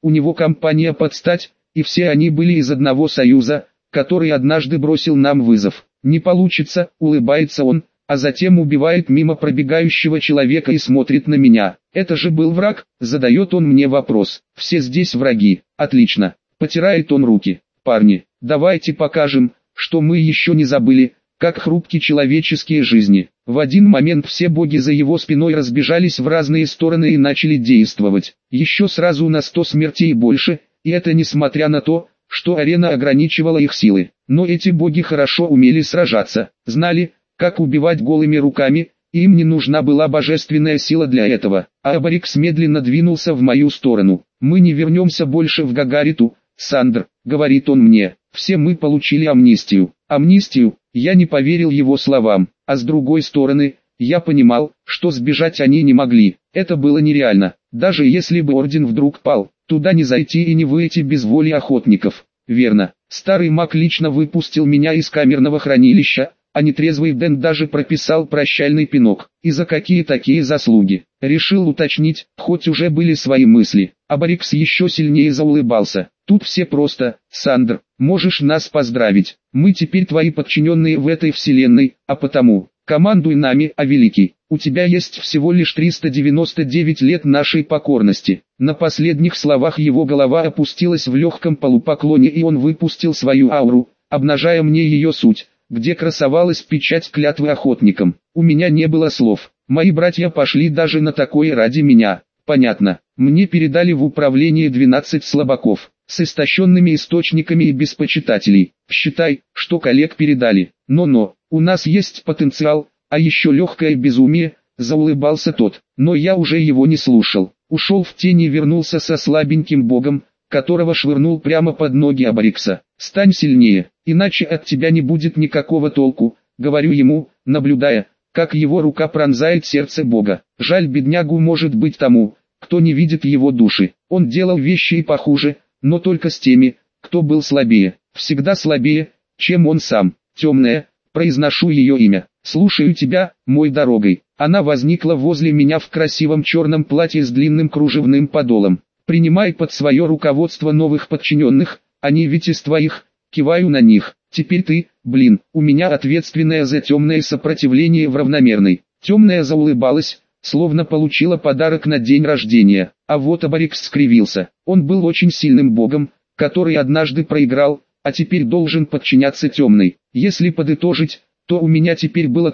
у него компания под стать, и все они были из одного союза, который однажды бросил нам вызов. Не получится, улыбается он, а затем убивает мимо пробегающего человека и смотрит на меня. Это же был враг, задает он мне вопрос. Все здесь враги, отлично, потирает он руки. Парни, давайте покажем, что мы еще не забыли, как хрупки человеческие жизни. В один момент все боги за его спиной разбежались в разные стороны и начали действовать. Еще сразу на 100 смертей больше, и это несмотря на то, что арена ограничивала их силы. Но эти боги хорошо умели сражаться, знали, как убивать голыми руками, и им не нужна была божественная сила для этого. А Абарикс медленно двинулся в мою сторону. «Мы не вернемся больше в Гагариту, Сандр», — говорит он мне. «Все мы получили амнистию». Амнистию? Я не поверил его словам, а с другой стороны, я понимал, что сбежать они не могли. Это было нереально. Даже если бы орден вдруг пал, туда не зайти и не выйти без воли охотников. Верно, старый маг лично выпустил меня из камерного хранилища, а нетрезвый Дэн даже прописал прощальный пинок. И за какие такие заслуги? Решил уточнить, хоть уже были свои мысли. Абарикс еще сильнее заулыбался. Тут все просто: «Сандр, можешь нас поздравить. Мы теперь твои подчиненные в этой вселенной, а потому, командуй нами, а великий. У тебя есть всего лишь 399 лет нашей покорности». На последних словах его голова опустилась в легком полупоклоне, и он выпустил свою ауру, обнажая мне ее суть, где красовалась печать клятвы охотникам. У меня не было слов. Мои братья пошли даже на такое ради меня. Понятно. Мне передали в управление 12 слабаков, с истощенными источниками и без почитателей. Считай, что коллег передали. Но, у нас есть потенциал, а еще легкое безумие, заулыбался тот. Но я уже его не слушал. Ушел в тень и вернулся со слабеньким богом, которого швырнул прямо под ноги Абарикса. «Стань сильнее, иначе от тебя не будет никакого толку», — говорю ему, наблюдая, как его рука пронзает сердце бога. Жаль беднягу, может быть, тому, кто не видит его души. Он делал вещи и похуже, но только с теми, кто был слабее. Всегда слабее, чем он сам. «Темная», произношу ее имя. «Слушаю тебя, мой дорогой». Она возникла возле меня в красивом черном платье с длинным кружевным подолом. «Принимай под свое руководство новых подчиненных, они ведь из твоих», киваю на них. «Теперь ты, у меня ответственная за темное сопротивление в равномерной». Темная заулыбалась, словно получила подарок на день рождения. А вот Абарикс скривился. Он был очень сильным богом, который однажды проиграл, а теперь должен подчиняться темной. Если подытожить, то у меня теперь было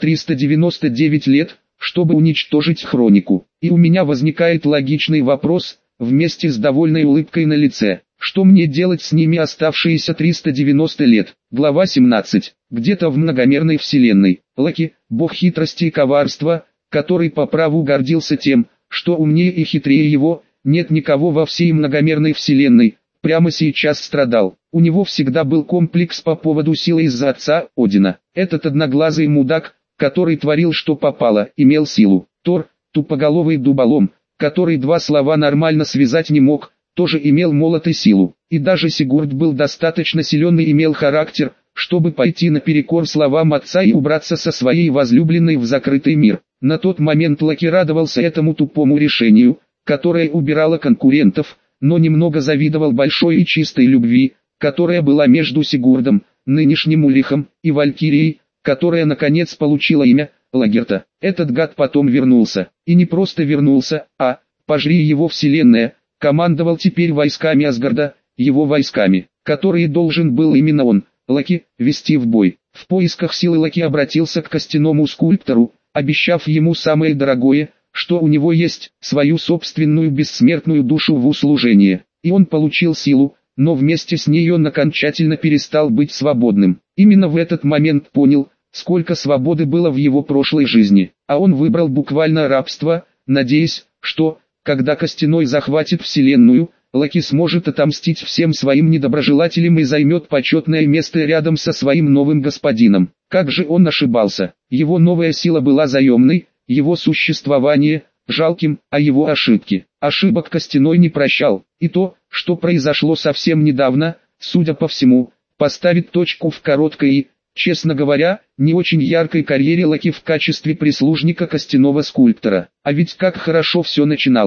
399 лет, чтобы уничтожить хронику. И у меня возникает логичный вопрос, вместе с довольной улыбкой на лице. Что мне делать с ними оставшиеся 390 лет? Глава 17. Где-то в многомерной вселенной, Локи, бог хитрости и коварства, который по праву гордился тем, что умнее и хитрее его, нет никого во всей многомерной вселенной, прямо сейчас страдал. У него всегда был комплекс по поводу силы из-за отца, Одина. Этот одноглазый мудак, который творил что попало, имел силу. Тор, тупоголовый дуболом, который два слова нормально связать не мог, тоже имел молот и силу. И даже Сигурд был достаточно силен и имел характер, чтобы пойти наперекор словам отца и убраться со своей возлюбленной в закрытый мир. На тот момент Локи радовался этому тупому решению, которое убирало конкурентов, но немного завидовал большой и чистой любви, которая была между Сигурдом, нынешним Улихом, и Валькирией, которая наконец получила имя Лагерта. Этот гад потом вернулся. И не просто вернулся, а, пожри его вселенная, командовал теперь войсками Асгарда, его войсками, которые должен был именно он, Локи, вести в бой. В поисках силы Локи обратился к костяному скульптору, обещав ему самое дорогое, что у него есть, свою собственную бессмертную душу в услужение. И он получил силу, но вместе с ней он окончательно перестал быть свободным. Именно в этот момент понял, сколько свободы было в его прошлой жизни. А он выбрал буквально рабство, надеясь, что, когда Костяной захватит вселенную, Локи сможет отомстить всем своим недоброжелателям и займет почетное место рядом со своим новым господином. Как же он ошибался. Его новая сила была заемной, его существование – жалким, а его ошибки. Ошибок Костяной не прощал. И то, что произошло совсем недавно, судя по всему, поставит точку в короткой и, честно говоря, не очень яркой карьере Локи в качестве прислужника костяного скульптора. А ведь как хорошо все начиналось.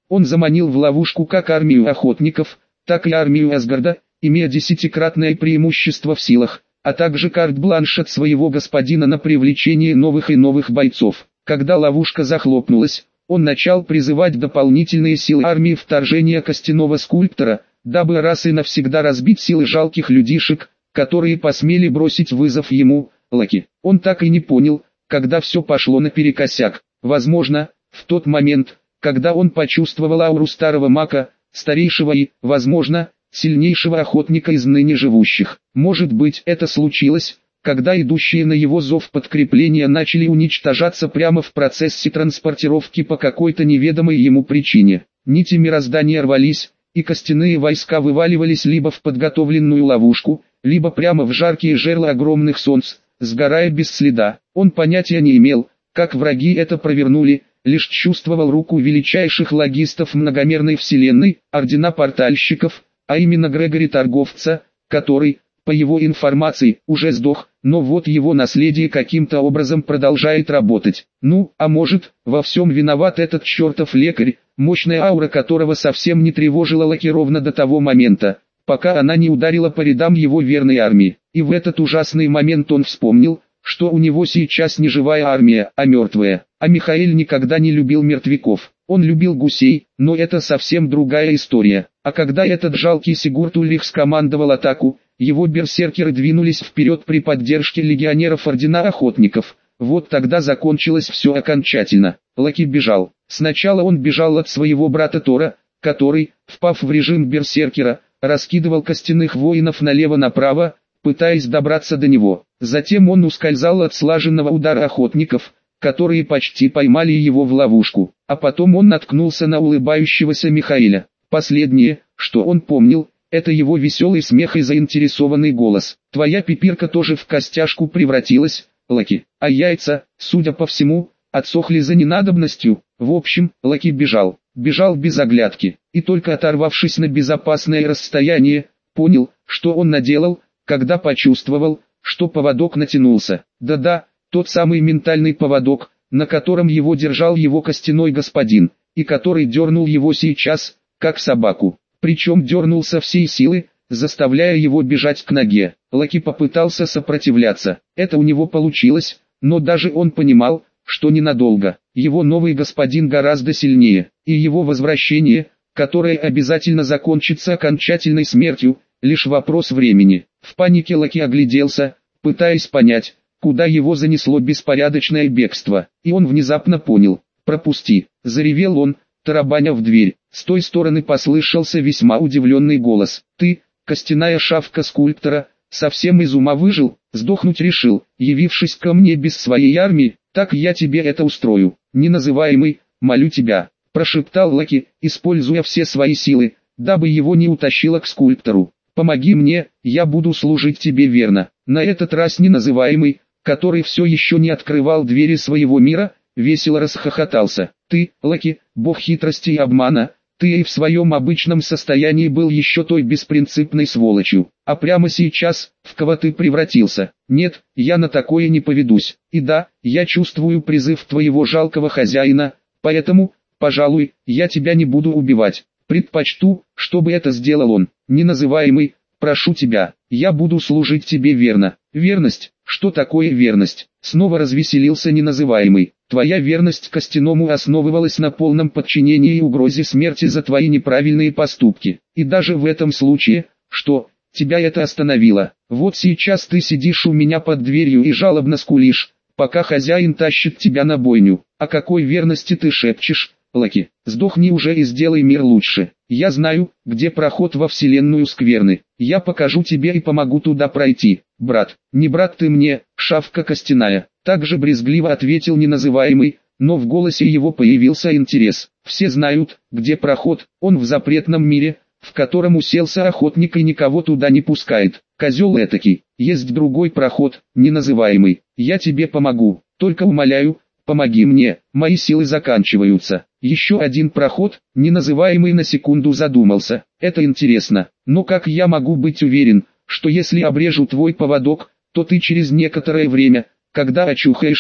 Он заманил в ловушку как армию охотников, так и армию Асгарда, имея 10-кратное преимущество в силах, а также карт-бланш от своего господина на привлечение новых и новых бойцов. Когда ловушка захлопнулась, он начал призывать дополнительные силы армии вторжения костяного скульптора, дабы раз и навсегда разбить силы жалких людишек, которые посмели бросить вызов ему, Локи. Он так и не понял, когда все пошло наперекосяк. Возможно, в тот момент, когда он почувствовал ауру старого мака, старейшего и, возможно, сильнейшего охотника из ныне живущих. Может быть, это случилось, когда идущие на его зов подкрепления начали уничтожаться прямо в процессе транспортировки по какой-то неведомой ему причине. Нити мироздания рвались, и костяные войска вываливались либо в подготовленную ловушку, либо прямо в жаркие жерла огромных солнц, сгорая без следа. Он понятия не имел, как враги это провернули, лишь чувствовал руку величайших логистов многомерной вселенной, ордена портальщиков, а именно Грегори Торговца, который, по его информации, уже сдох, но вот его наследие каким-то образом продолжает работать. Ну, а может, во всем виноват этот чертов лекарь, мощная аура которого совсем не тревожила Локи ровно до того момента, пока она не ударила по рядам его верной армии. И в этот ужасный момент он вспомнил, что у него сейчас не живая армия, а мертвая. А Михаэль никогда не любил мертвяков. Он любил гусей, но это совсем другая история. А когда этот жалкий Сигурд Ульрих скомандовал атаку, его берсеркеры двинулись вперед при поддержке легионеров Ордена Охотников. Вот тогда закончилось все окончательно. Локи бежал. Сначала он бежал от своего брата Тора, который, впав в режим берсеркера, раскидывал костяных воинов налево-направо, пытаясь добраться до него. Затем он ускользал от слаженного удара охотников, которые почти поймали его в ловушку. А потом он наткнулся на улыбающегося Михаэля. Последнее, что он помнил, это его веселый смех и заинтересованный голос. «Твоя пипирка тоже в костяшку превратилась, Локи, а яйца, судя по всему, отсохли за ненадобностью». В общем, Локи бежал. Бежал без оглядки, и только оторвавшись на безопасное расстояние, понял, что он наделал, когда почувствовал, что поводок натянулся. Да-да, тот самый ментальный поводок, на котором его держал его костяной господин, и который дернул его сейчас, как собаку. Причем дернул со всей силы, заставляя его бежать к ноге. Локи попытался сопротивляться. Это у него получилось, но даже он понимал, что ненадолго. Его новый господин гораздо сильнее, и его возвращение, которое обязательно закончится окончательной смертью, лишь вопрос времени. В панике Локи огляделся, пытаясь понять, куда его занесло беспорядочное бегство, и он внезапно понял. «Пропусти!» – заревел он, тарабаня в дверь. С той стороны послышался весьма удивленный голос. «Ты, костяная шавка скульптора, совсем из ума выжил, сдохнуть решил, явившись ко мне без своей армии? Так я тебе это устрою, неназываемый, молю тебя», – прошептал Локи, используя все свои силы, дабы его не утащило к скульптору. «Помоги мне, я буду служить тебе верно». На этот раз неназываемый, который все еще не открывал двери своего мира, весело расхохотался. «Ты, Локи, бог хитрости и обмана, ты и в своем обычном состоянии был еще той беспринципной сволочью, а прямо сейчас, в кого ты превратился? Нет, я на такое не поведусь. И да, я чувствую призыв твоего жалкого хозяина, поэтому, пожалуй, я тебя не буду убивать. Предпочту, чтобы это сделал он. Неназываемый, прошу тебя, я буду служить тебе верно». «Верность? Что такое верность?» Снова развеселился неназываемый. «Твоя верность костяному основывалась на полном подчинении и угрозе смерти за твои неправильные поступки. И даже в этом случае, что, тебя это остановило. Вот сейчас ты сидишь у меня под дверью и жалобно скулишь, пока хозяин тащит тебя на бойню. О какой верности ты шепчешь, Локи? Сдохни уже и сделай мир лучше. Я знаю, где проход во вселенную скверны. Я покажу тебе и помогу туда пройти. Брат, не брат ты мне, шавка костяная». Также брезгливо ответил неназываемый, но в голосе его появился интерес. «Все знают, где проход, он в запретном мире, в котором уселся охотник и никого туда не пускает. Козел этакий, есть другой проход, неназываемый. Я тебе помогу, только умоляю, помоги мне, мои силы заканчиваются». Еще один проход, неназываемый на секунду задумался. «Это интересно, но как я могу быть уверен, что если обрежу твой поводок, то ты через некоторое время, когда очухаешься,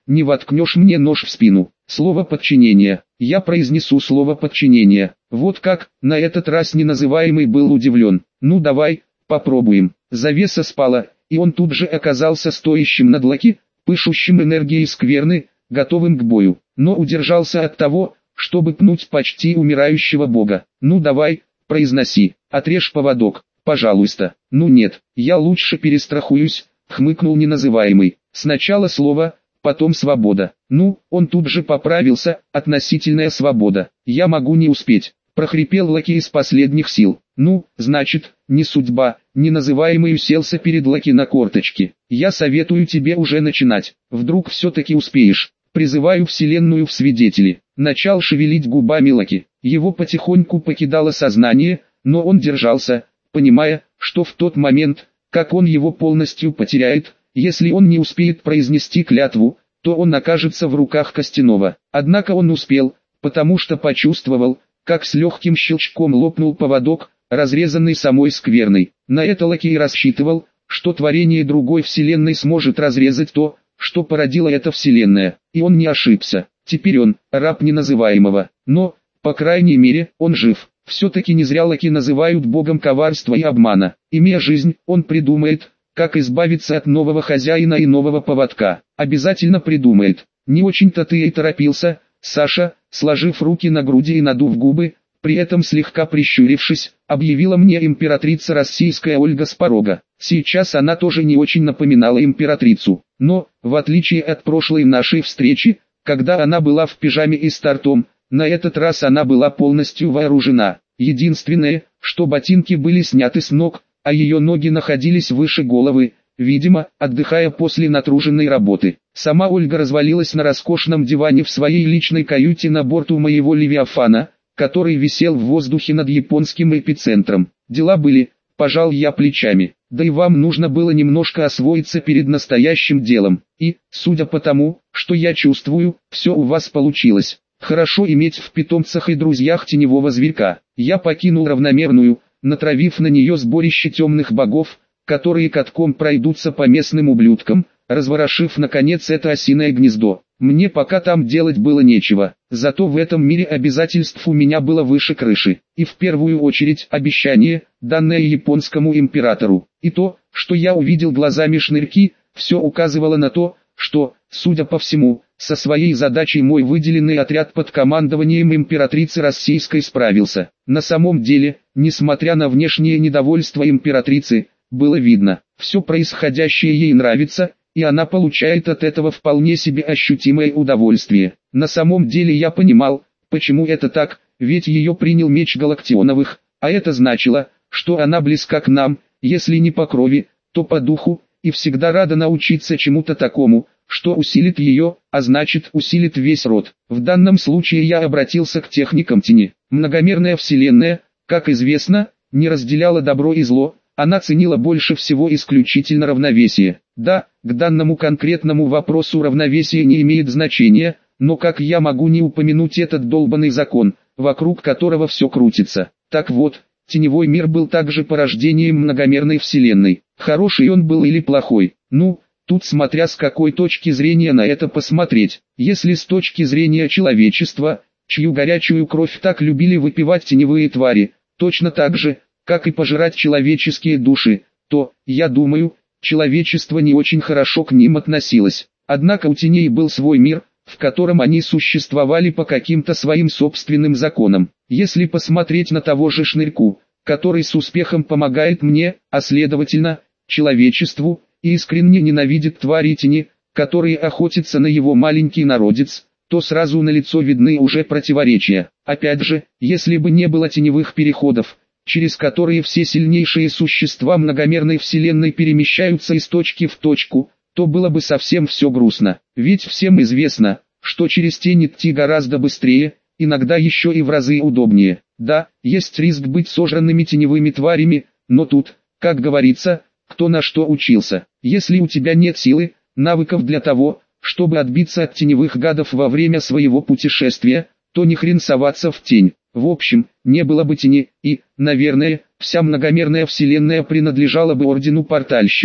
не воткнешь мне нож в спину. Слово подчинение. Я произнесу слово подчинение. Вот как, на этот раз неназываемый был удивлен. Ну давай, попробуем. Завеса спала, и он тут же оказался стоящим над Лаки, пышущим энергией скверны, готовым к бою. Но удержался от того, чтобы пнуть почти умирающего бога. Ну давай, произноси, отрежь поводок, пожалуйста. Ну нет, я лучше перестрахуюсь, хмыкнул неназываемый. Сначала слово, потом свобода. Ну, он тут же поправился, относительная свобода. Я могу не успеть, прохрипел Лаки из последних сил. Ну, значит, не судьба. Неназываемый уселся перед Лаки на корточки. Я советую тебе уже начинать, вдруг все-таки успеешь. Призываю вселенную в свидетели. Начал шевелить губами Лаки. Его потихоньку покидало сознание, но он держался, понимая, что в тот момент, как он его полностью потеряет, если он не успеет произнести клятву, то он окажется в руках Костянова. Однако он успел, потому что почувствовал, как с легким щелчком лопнул поводок, разрезанный самой скверной. На это Лаки и рассчитывал, что творение другой вселенной сможет разрезать то, что породила эта вселенная. И он не ошибся. Теперь он, раб неназываемого. Но, по крайней мере, он жив. Все-таки не зря Лаки называют богом коварства и обмана. Имея жизнь, он придумает, как избавиться от нового хозяина и нового поводка. Обязательно придумает. Не очень-то ты и торопился, Саша, сложив руки на груди и надув губы, при этом слегка прищурившись, объявила мне императрица российская Ольга с порога. Сейчас она тоже не очень напоминала императрицу, но, в отличие от прошлой нашей встречи, когда она была в пижаме и с тортом, на этот раз она была полностью вооружена. Единственное, что ботинки были сняты с ног, а ее ноги находились выше головы, видимо, отдыхая после натруженной работы. Сама Ольга развалилась на роскошном диване в своей личной каюте на борту моего Левиафана, который висел в воздухе над японским эпицентром. Дела были, пожал я плечами, да и вам нужно было немножко освоиться перед настоящим делом. И, судя по тому, что я чувствую, все у вас получилось. Хорошо иметь в питомцах и друзьях теневого зверька. Я покинул равномерную, натравив на нее сборище темных богов, которые катком пройдутся по местным ублюдкам, разворошив наконец это осиное гнездо. Мне пока там делать было нечего, зато в этом мире обязательств у меня было выше крыши, и в первую очередь обещание, данное японскому императору. И то, что я увидел глазами Шнырьки, все указывало на то, что, судя по всему, со своей задачей мой выделенный отряд под командованием императрицы Российской справился. На самом деле, несмотря на внешнее недовольство императрицы, было видно, все происходящее ей нравится, и она получает от этого вполне себе ощутимое удовольствие. На самом деле я понимал, почему это так, ведь ее принял меч Галактионовых, а это значило, что она близка к нам, если не по крови, то по духу, и всегда рада научиться чему-то такому, что усилит ее, а значит усилит весь род. В данном случае я обратился к техникам тени. Многомерная вселенная, как известно, не разделяла добро и зло, она ценила больше всего исключительно равновесие. Да, к данному конкретному вопросу равновесие не имеет значения, но как я могу не упомянуть этот долбанный закон, вокруг которого все крутится. Так вот, теневой мир был также порождением многомерной вселенной. Хороший он был или плохой? Ну, тут смотря с какой точки зрения на это посмотреть. Если с точки зрения человечества, чью горячую кровь так любили выпивать теневые твари, точно так же, как и пожирать человеческие души, то, я думаю, человечество не очень хорошо к ним относилось. Однако у теней был свой мир, в котором они существовали по каким-то своим собственным законам. Если посмотреть на того же Шнырьку, который с успехом помогает мне, а следовательно, человечеству, и искренне ненавидит твари тени, которые охотятся на его маленький народец, то сразу налицо видны уже противоречия. Опять же, если бы не было теневых переходов, через которые все сильнейшие существа многомерной вселенной перемещаются из точки в точку, то было бы совсем все грустно. Ведь всем известно, что через тень идти гораздо быстрее, иногда еще и в разы удобнее. Да, есть риск быть сожранными теневыми тварями, но тут, как говорится, кто на что учился. Если у тебя нет силы, навыков для того, чтобы отбиться от теневых гадов во время своего путешествия, то ни хрен соваться в тень. В общем, не было бы тени, и, наверное, вся многомерная вселенная принадлежала бы ордену портальщиков.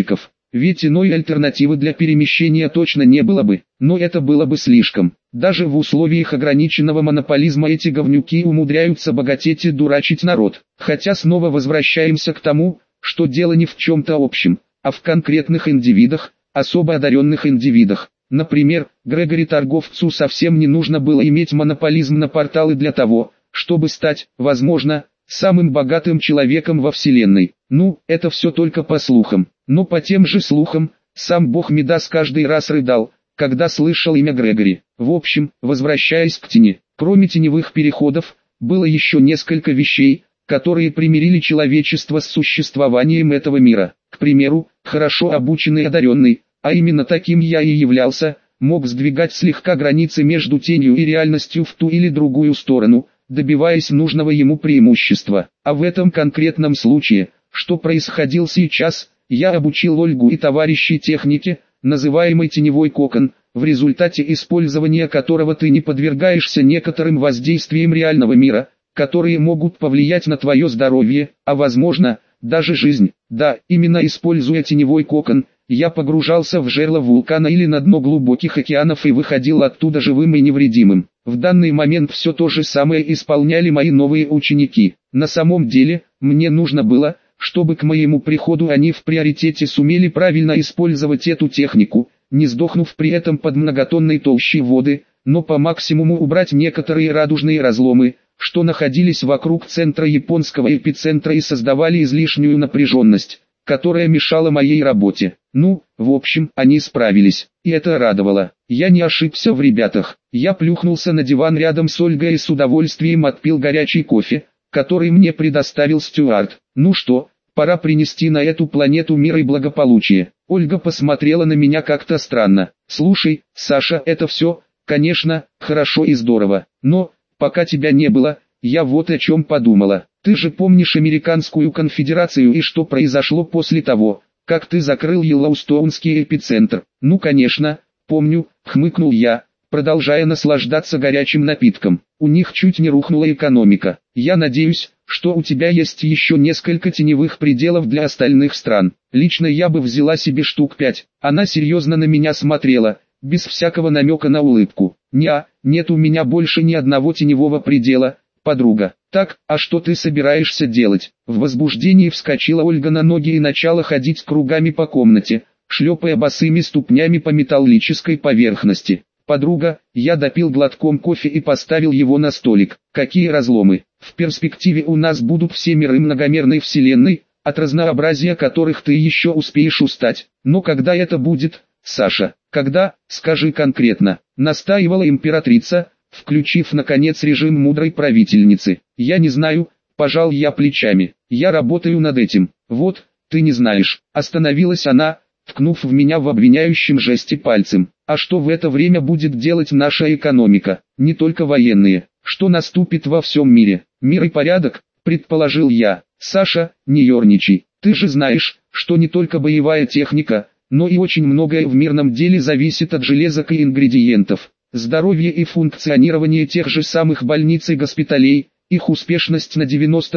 ведь иной альтернативы для перемещения точно не было бы, но это было бы слишком. Даже в условиях ограниченного монополизма эти говнюки умудряются богатеть и дурачить народ. Хотя снова возвращаемся к тому, что дело не в чем-то общем, а в конкретных индивидах, особо одаренных индивидах. Например, Грегори Торговцу совсем не нужно было иметь монополизм на порталы для того, чтобы стать, возможно, самым богатым человеком во Вселенной. Ну, это все только по слухам. Но по тем же слухам, сам бог Мидас каждый раз рыдал, когда слышал имя Грегори. В общем, возвращаясь к тени, кроме теневых переходов, было еще несколько вещей, которые примирили человечество с существованием этого мира. К примеру, хорошо обученный и одаренный, а именно таким я и являлся, мог сдвигать слегка границы между тенью и реальностью в ту или другую сторону, добиваясь нужного ему преимущества. А в этом конкретном случае, что происходило сейчас, я обучил Ольгу и товарищей технике, называемой теневой кокон, в результате использования которого ты не подвергаешься некоторым воздействиям реального мира, которые могут повлиять на твое здоровье, а возможно, даже жизнь. Да, именно используя теневой кокон, я погружался в жерло вулкана или на дно глубоких океанов и выходил оттуда живым и невредимым. В данный момент все то же самое исполняли мои новые ученики. На самом деле, мне нужно было, чтобы к моему приходу они в приоритете сумели правильно использовать эту технику, не сдохнув при этом под многотонной толщей воды, но по максимуму убрать некоторые радужные разломы, что находились вокруг центра японского эпицентра и создавали излишнюю напряженность, которая мешала моей работе. Ну, в общем, они справились, и это радовало. Я не ошибся в ребятах. Я плюхнулся на диван рядом с Ольгой и с удовольствием отпил горячий кофе, который мне предоставил Стюарт. Ну что, пора принести на эту планету мир и благополучие. Ольга посмотрела на меня как-то странно. Слушай, Саша, это все, конечно, хорошо и здорово, но, пока тебя не было, я вот о чем подумала. Ты же помнишь Американскую конфедерацию и что произошло после того, как ты закрыл Йеллоустоунский эпицентр? Ну конечно, помню, хмыкнул я, продолжая наслаждаться горячим напитком. У них чуть не рухнула экономика. Я надеюсь, что у тебя есть еще несколько теневых пределов для остальных стран. Лично я бы взяла себе штук 5. Она серьезно на меня смотрела, без всякого намека на улыбку. Нет у меня больше ни одного теневого предела, подруга. Так, а что ты собираешься делать? В возбуждении вскочила Ольга на ноги и начала ходить кругами по комнате, шлепая босыми ступнями по металлической поверхности. Подруга, я допил глотком кофе и поставил его на столик. Какие разломы? В перспективе у нас будут все миры многомерной вселенной, от разнообразия которых ты еще успеешь устать. Но когда это будет, Саша? Когда, скажи конкретно, настаивала императрица, включив наконец режим мудрой правительницы. Я не знаю, пожал я плечами. Я работаю над этим. Вот, ты не знаешь. Остановилась она, ткнув в меня в обвиняющем жесте пальцем. А что в это время будет делать наша экономика? Не только военные. Что наступит во всем мире? Мир и порядок, предположил я. Саша, не ерничай. Ты же знаешь, что не только боевая техника, но и очень многое в мирном деле зависит от железок и ингредиентов. Здоровье и функционирование тех же самых больниц и госпиталей, их успешность на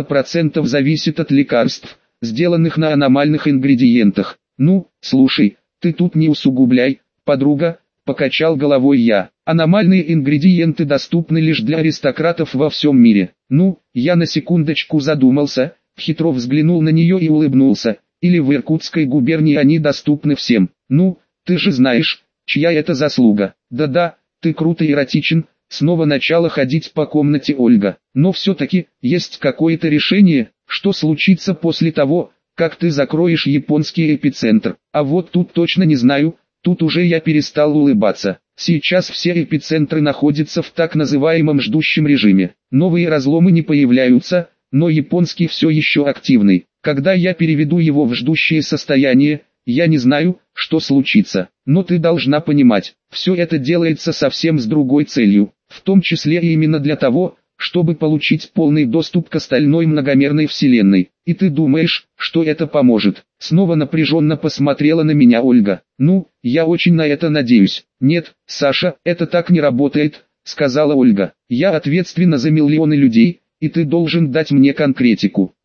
90% зависит от лекарств, сделанных на аномальных ингредиентах. Ну, слушай, ты тут не усугубляй, подруга, покачал головой я. Аномальные ингредиенты доступны лишь для аристократов во всем мире. Ну, я на секундочку задумался, хитро взглянул на нее и улыбнулся. Или в Иркутской губернии они доступны всем. Ну, ты же знаешь, чья это заслуга. Да-да, ты круто эротичен, снова начала ходить по комнате Ольга. Но все-таки, есть какое-то решение, что случится после того, как ты закроешь японский эпицентр. А вот тут точно не знаю, тут уже я перестал улыбаться. Сейчас все эпицентры находятся в так называемом ждущем режиме. Новые разломы не появляются, но японский все еще активный. Когда я переведу его в ждущее состояние, я не знаю, что случится. Но ты должна понимать, все это делается совсем с другой целью, в том числе и именно для того, чтобы получить полный доступ к остальной многомерной вселенной. И ты думаешь, что это поможет? Снова напряженно посмотрела на меня Ольга. Ну, я очень на это надеюсь. Нет, Саша, это так не работает, сказала Ольга. Я ответственна за миллионы людей, и ты должен дать мне конкретику.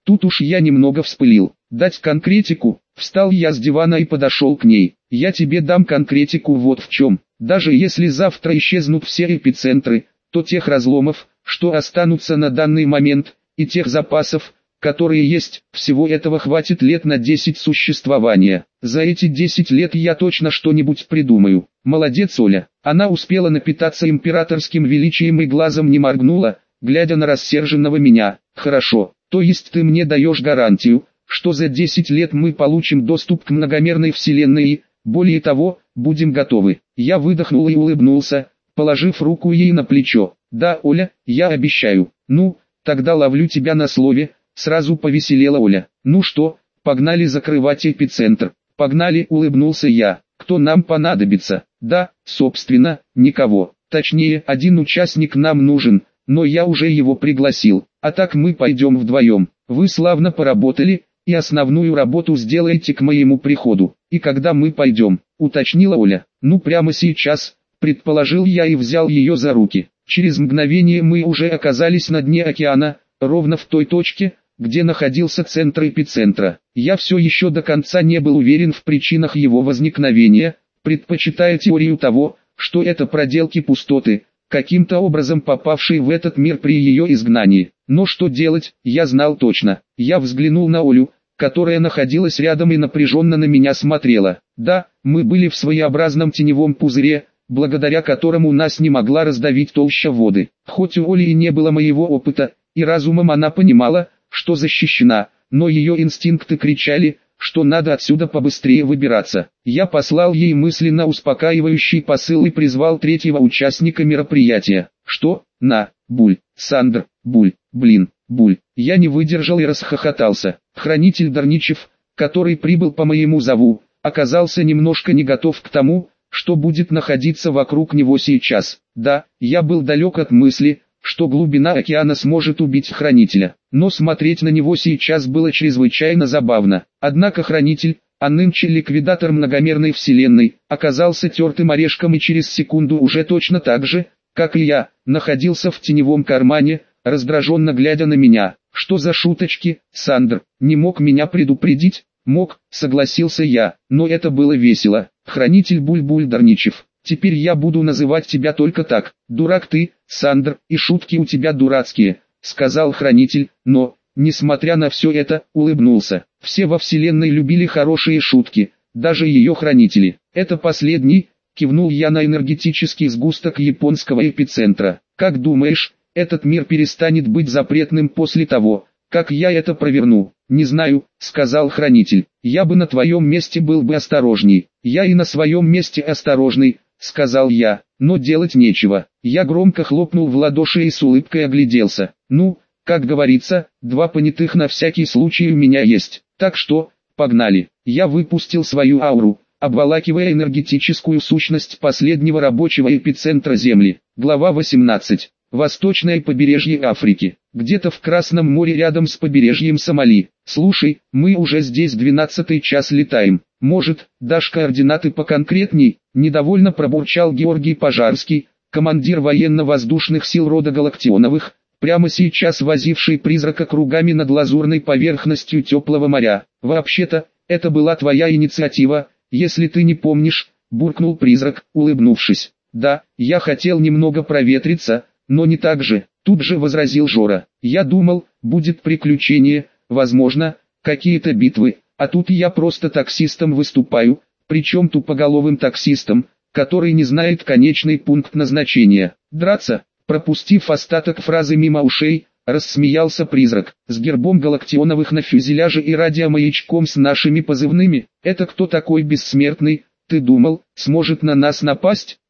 Тут уж я немного вспылил. Дать конкретику? Встал я с дивана и подошел к ней. Я тебе дам конкретику вот в чем. Даже если завтра исчезнут все эпицентры, то тех разломов, что останутся на данный момент, и тех запасов, которые есть, всего этого хватит лет на 10 существования. За эти 10 лет я точно что-нибудь придумаю. Молодец, Оля. Она успела напитаться императорским величием и глазом не моргнула, глядя на рассерженного меня. Хорошо, то есть ты мне даешь гарантию, что за 10 лет мы получим доступ к многомерной вселенной и, более того, будем готовы. Я выдохнул и улыбнулся, положив руку ей на плечо. Да, Оля, я обещаю. Ну, тогда ловлю тебя на слове. Сразу повеселела Оля. Ну что, погнали закрывать эпицентр. Погнали, улыбнулся я. Кто нам понадобится? Да, собственно, никого. Точнее, один участник нам нужен, но я уже его пригласил. А так мы пойдем вдвоем. Вы славно поработали, и основную работу сделаете к моему приходу. И когда мы пойдем, уточнила Оля. Ну прямо сейчас, предположил я и взял ее за руки. Через мгновение мы уже оказались на дне океана, ровно в той точке, где находился центр эпицентра. Я все еще до конца не был уверен в причинах его возникновения, предпочитая теорию того, что это проделки пустоты, каким-то образом попавшие в этот мир при ее изгнании. Но что делать, я знал точно. Я взглянул на Олю, которая находилась рядом и напряженно на меня смотрела. Да, мы были в своеобразном теневом пузыре, благодаря которому нас не могла раздавить толща воды. Хоть у Оли и не было моего опыта, и разумом она понимала, что защищена, но ее инстинкты кричали, что надо отсюда побыстрее выбираться. Я послал ей мысленно успокаивающий посыл и призвал третьего участника мероприятия. Что? На, Буль, Сандр, Буль, блин, Буль. Я не выдержал и расхохотался. Хранитель Дарничев, который прибыл по моему зову, оказался немножко не готов к тому, что будет находиться вокруг него сейчас. Да, я был далек от мысли, что глубина океана сможет убить Хранителя, но смотреть на него сейчас было чрезвычайно забавно. Однако Хранитель, а нынче ликвидатор многомерной вселенной, оказался тертым орешком и через секунду уже точно так же, как и я, находился в теневом кармане, раздраженно глядя на меня. Что за шуточки, Сандр, не мог меня предупредить? Мог, согласился я, но это было весело. Хранитель Буль-Буль Дарничев. Теперь я буду называть тебя только так. Дурак ты, Сандр, и шутки у тебя дурацкие, сказал Хранитель, но, несмотря на все это, улыбнулся. Все во вселенной любили хорошие шутки, даже ее хранители. Это последний, кивнул я на энергетический сгусток японского эпицентра. Как думаешь, этот мир перестанет быть запретным после того, как я это проверну? Не знаю, сказал Хранитель. Я бы на твоем месте был бы осторожней. Я и на своем месте осторожный, сказал я, но делать нечего. Я громко хлопнул в ладоши и с улыбкой огляделся. Ну, как говорится, два понятых на всякий случай у меня есть. Так что, погнали. Я выпустил свою ауру, обволакивая энергетическую сущность последнего рабочего эпицентра Земли. Глава 18. Восточное побережье Африки. Где-то в Красном море рядом с побережьем Сомали. Слушай, мы уже здесь 12-й час летаем. Может, дашь координаты поконкретней? Недовольно пробурчал Георгий Пожарский, командир военно-воздушных сил рода Галактионовых, прямо сейчас возивший призрака кругами над лазурной поверхностью теплого моря. Вообще-то, это была твоя инициатива, если ты не помнишь, буркнул призрак, улыбнувшись. Да, я хотел немного проветриться, но не так же, тут же возразил Жора. Я думал, будет приключение, возможно, какие-то битвы, а тут я просто таксистом выступаю, причем тупоголовым таксистом, который не знает конечный пункт назначения. Драться, пропустив остаток фразы мимо ушей, рассмеялся призрак. С гербом Галактионовых на фюзеляже и радиомаячком с нашими позывными. Это кто такой бессмертный, ты думал, сможет на нас напасть?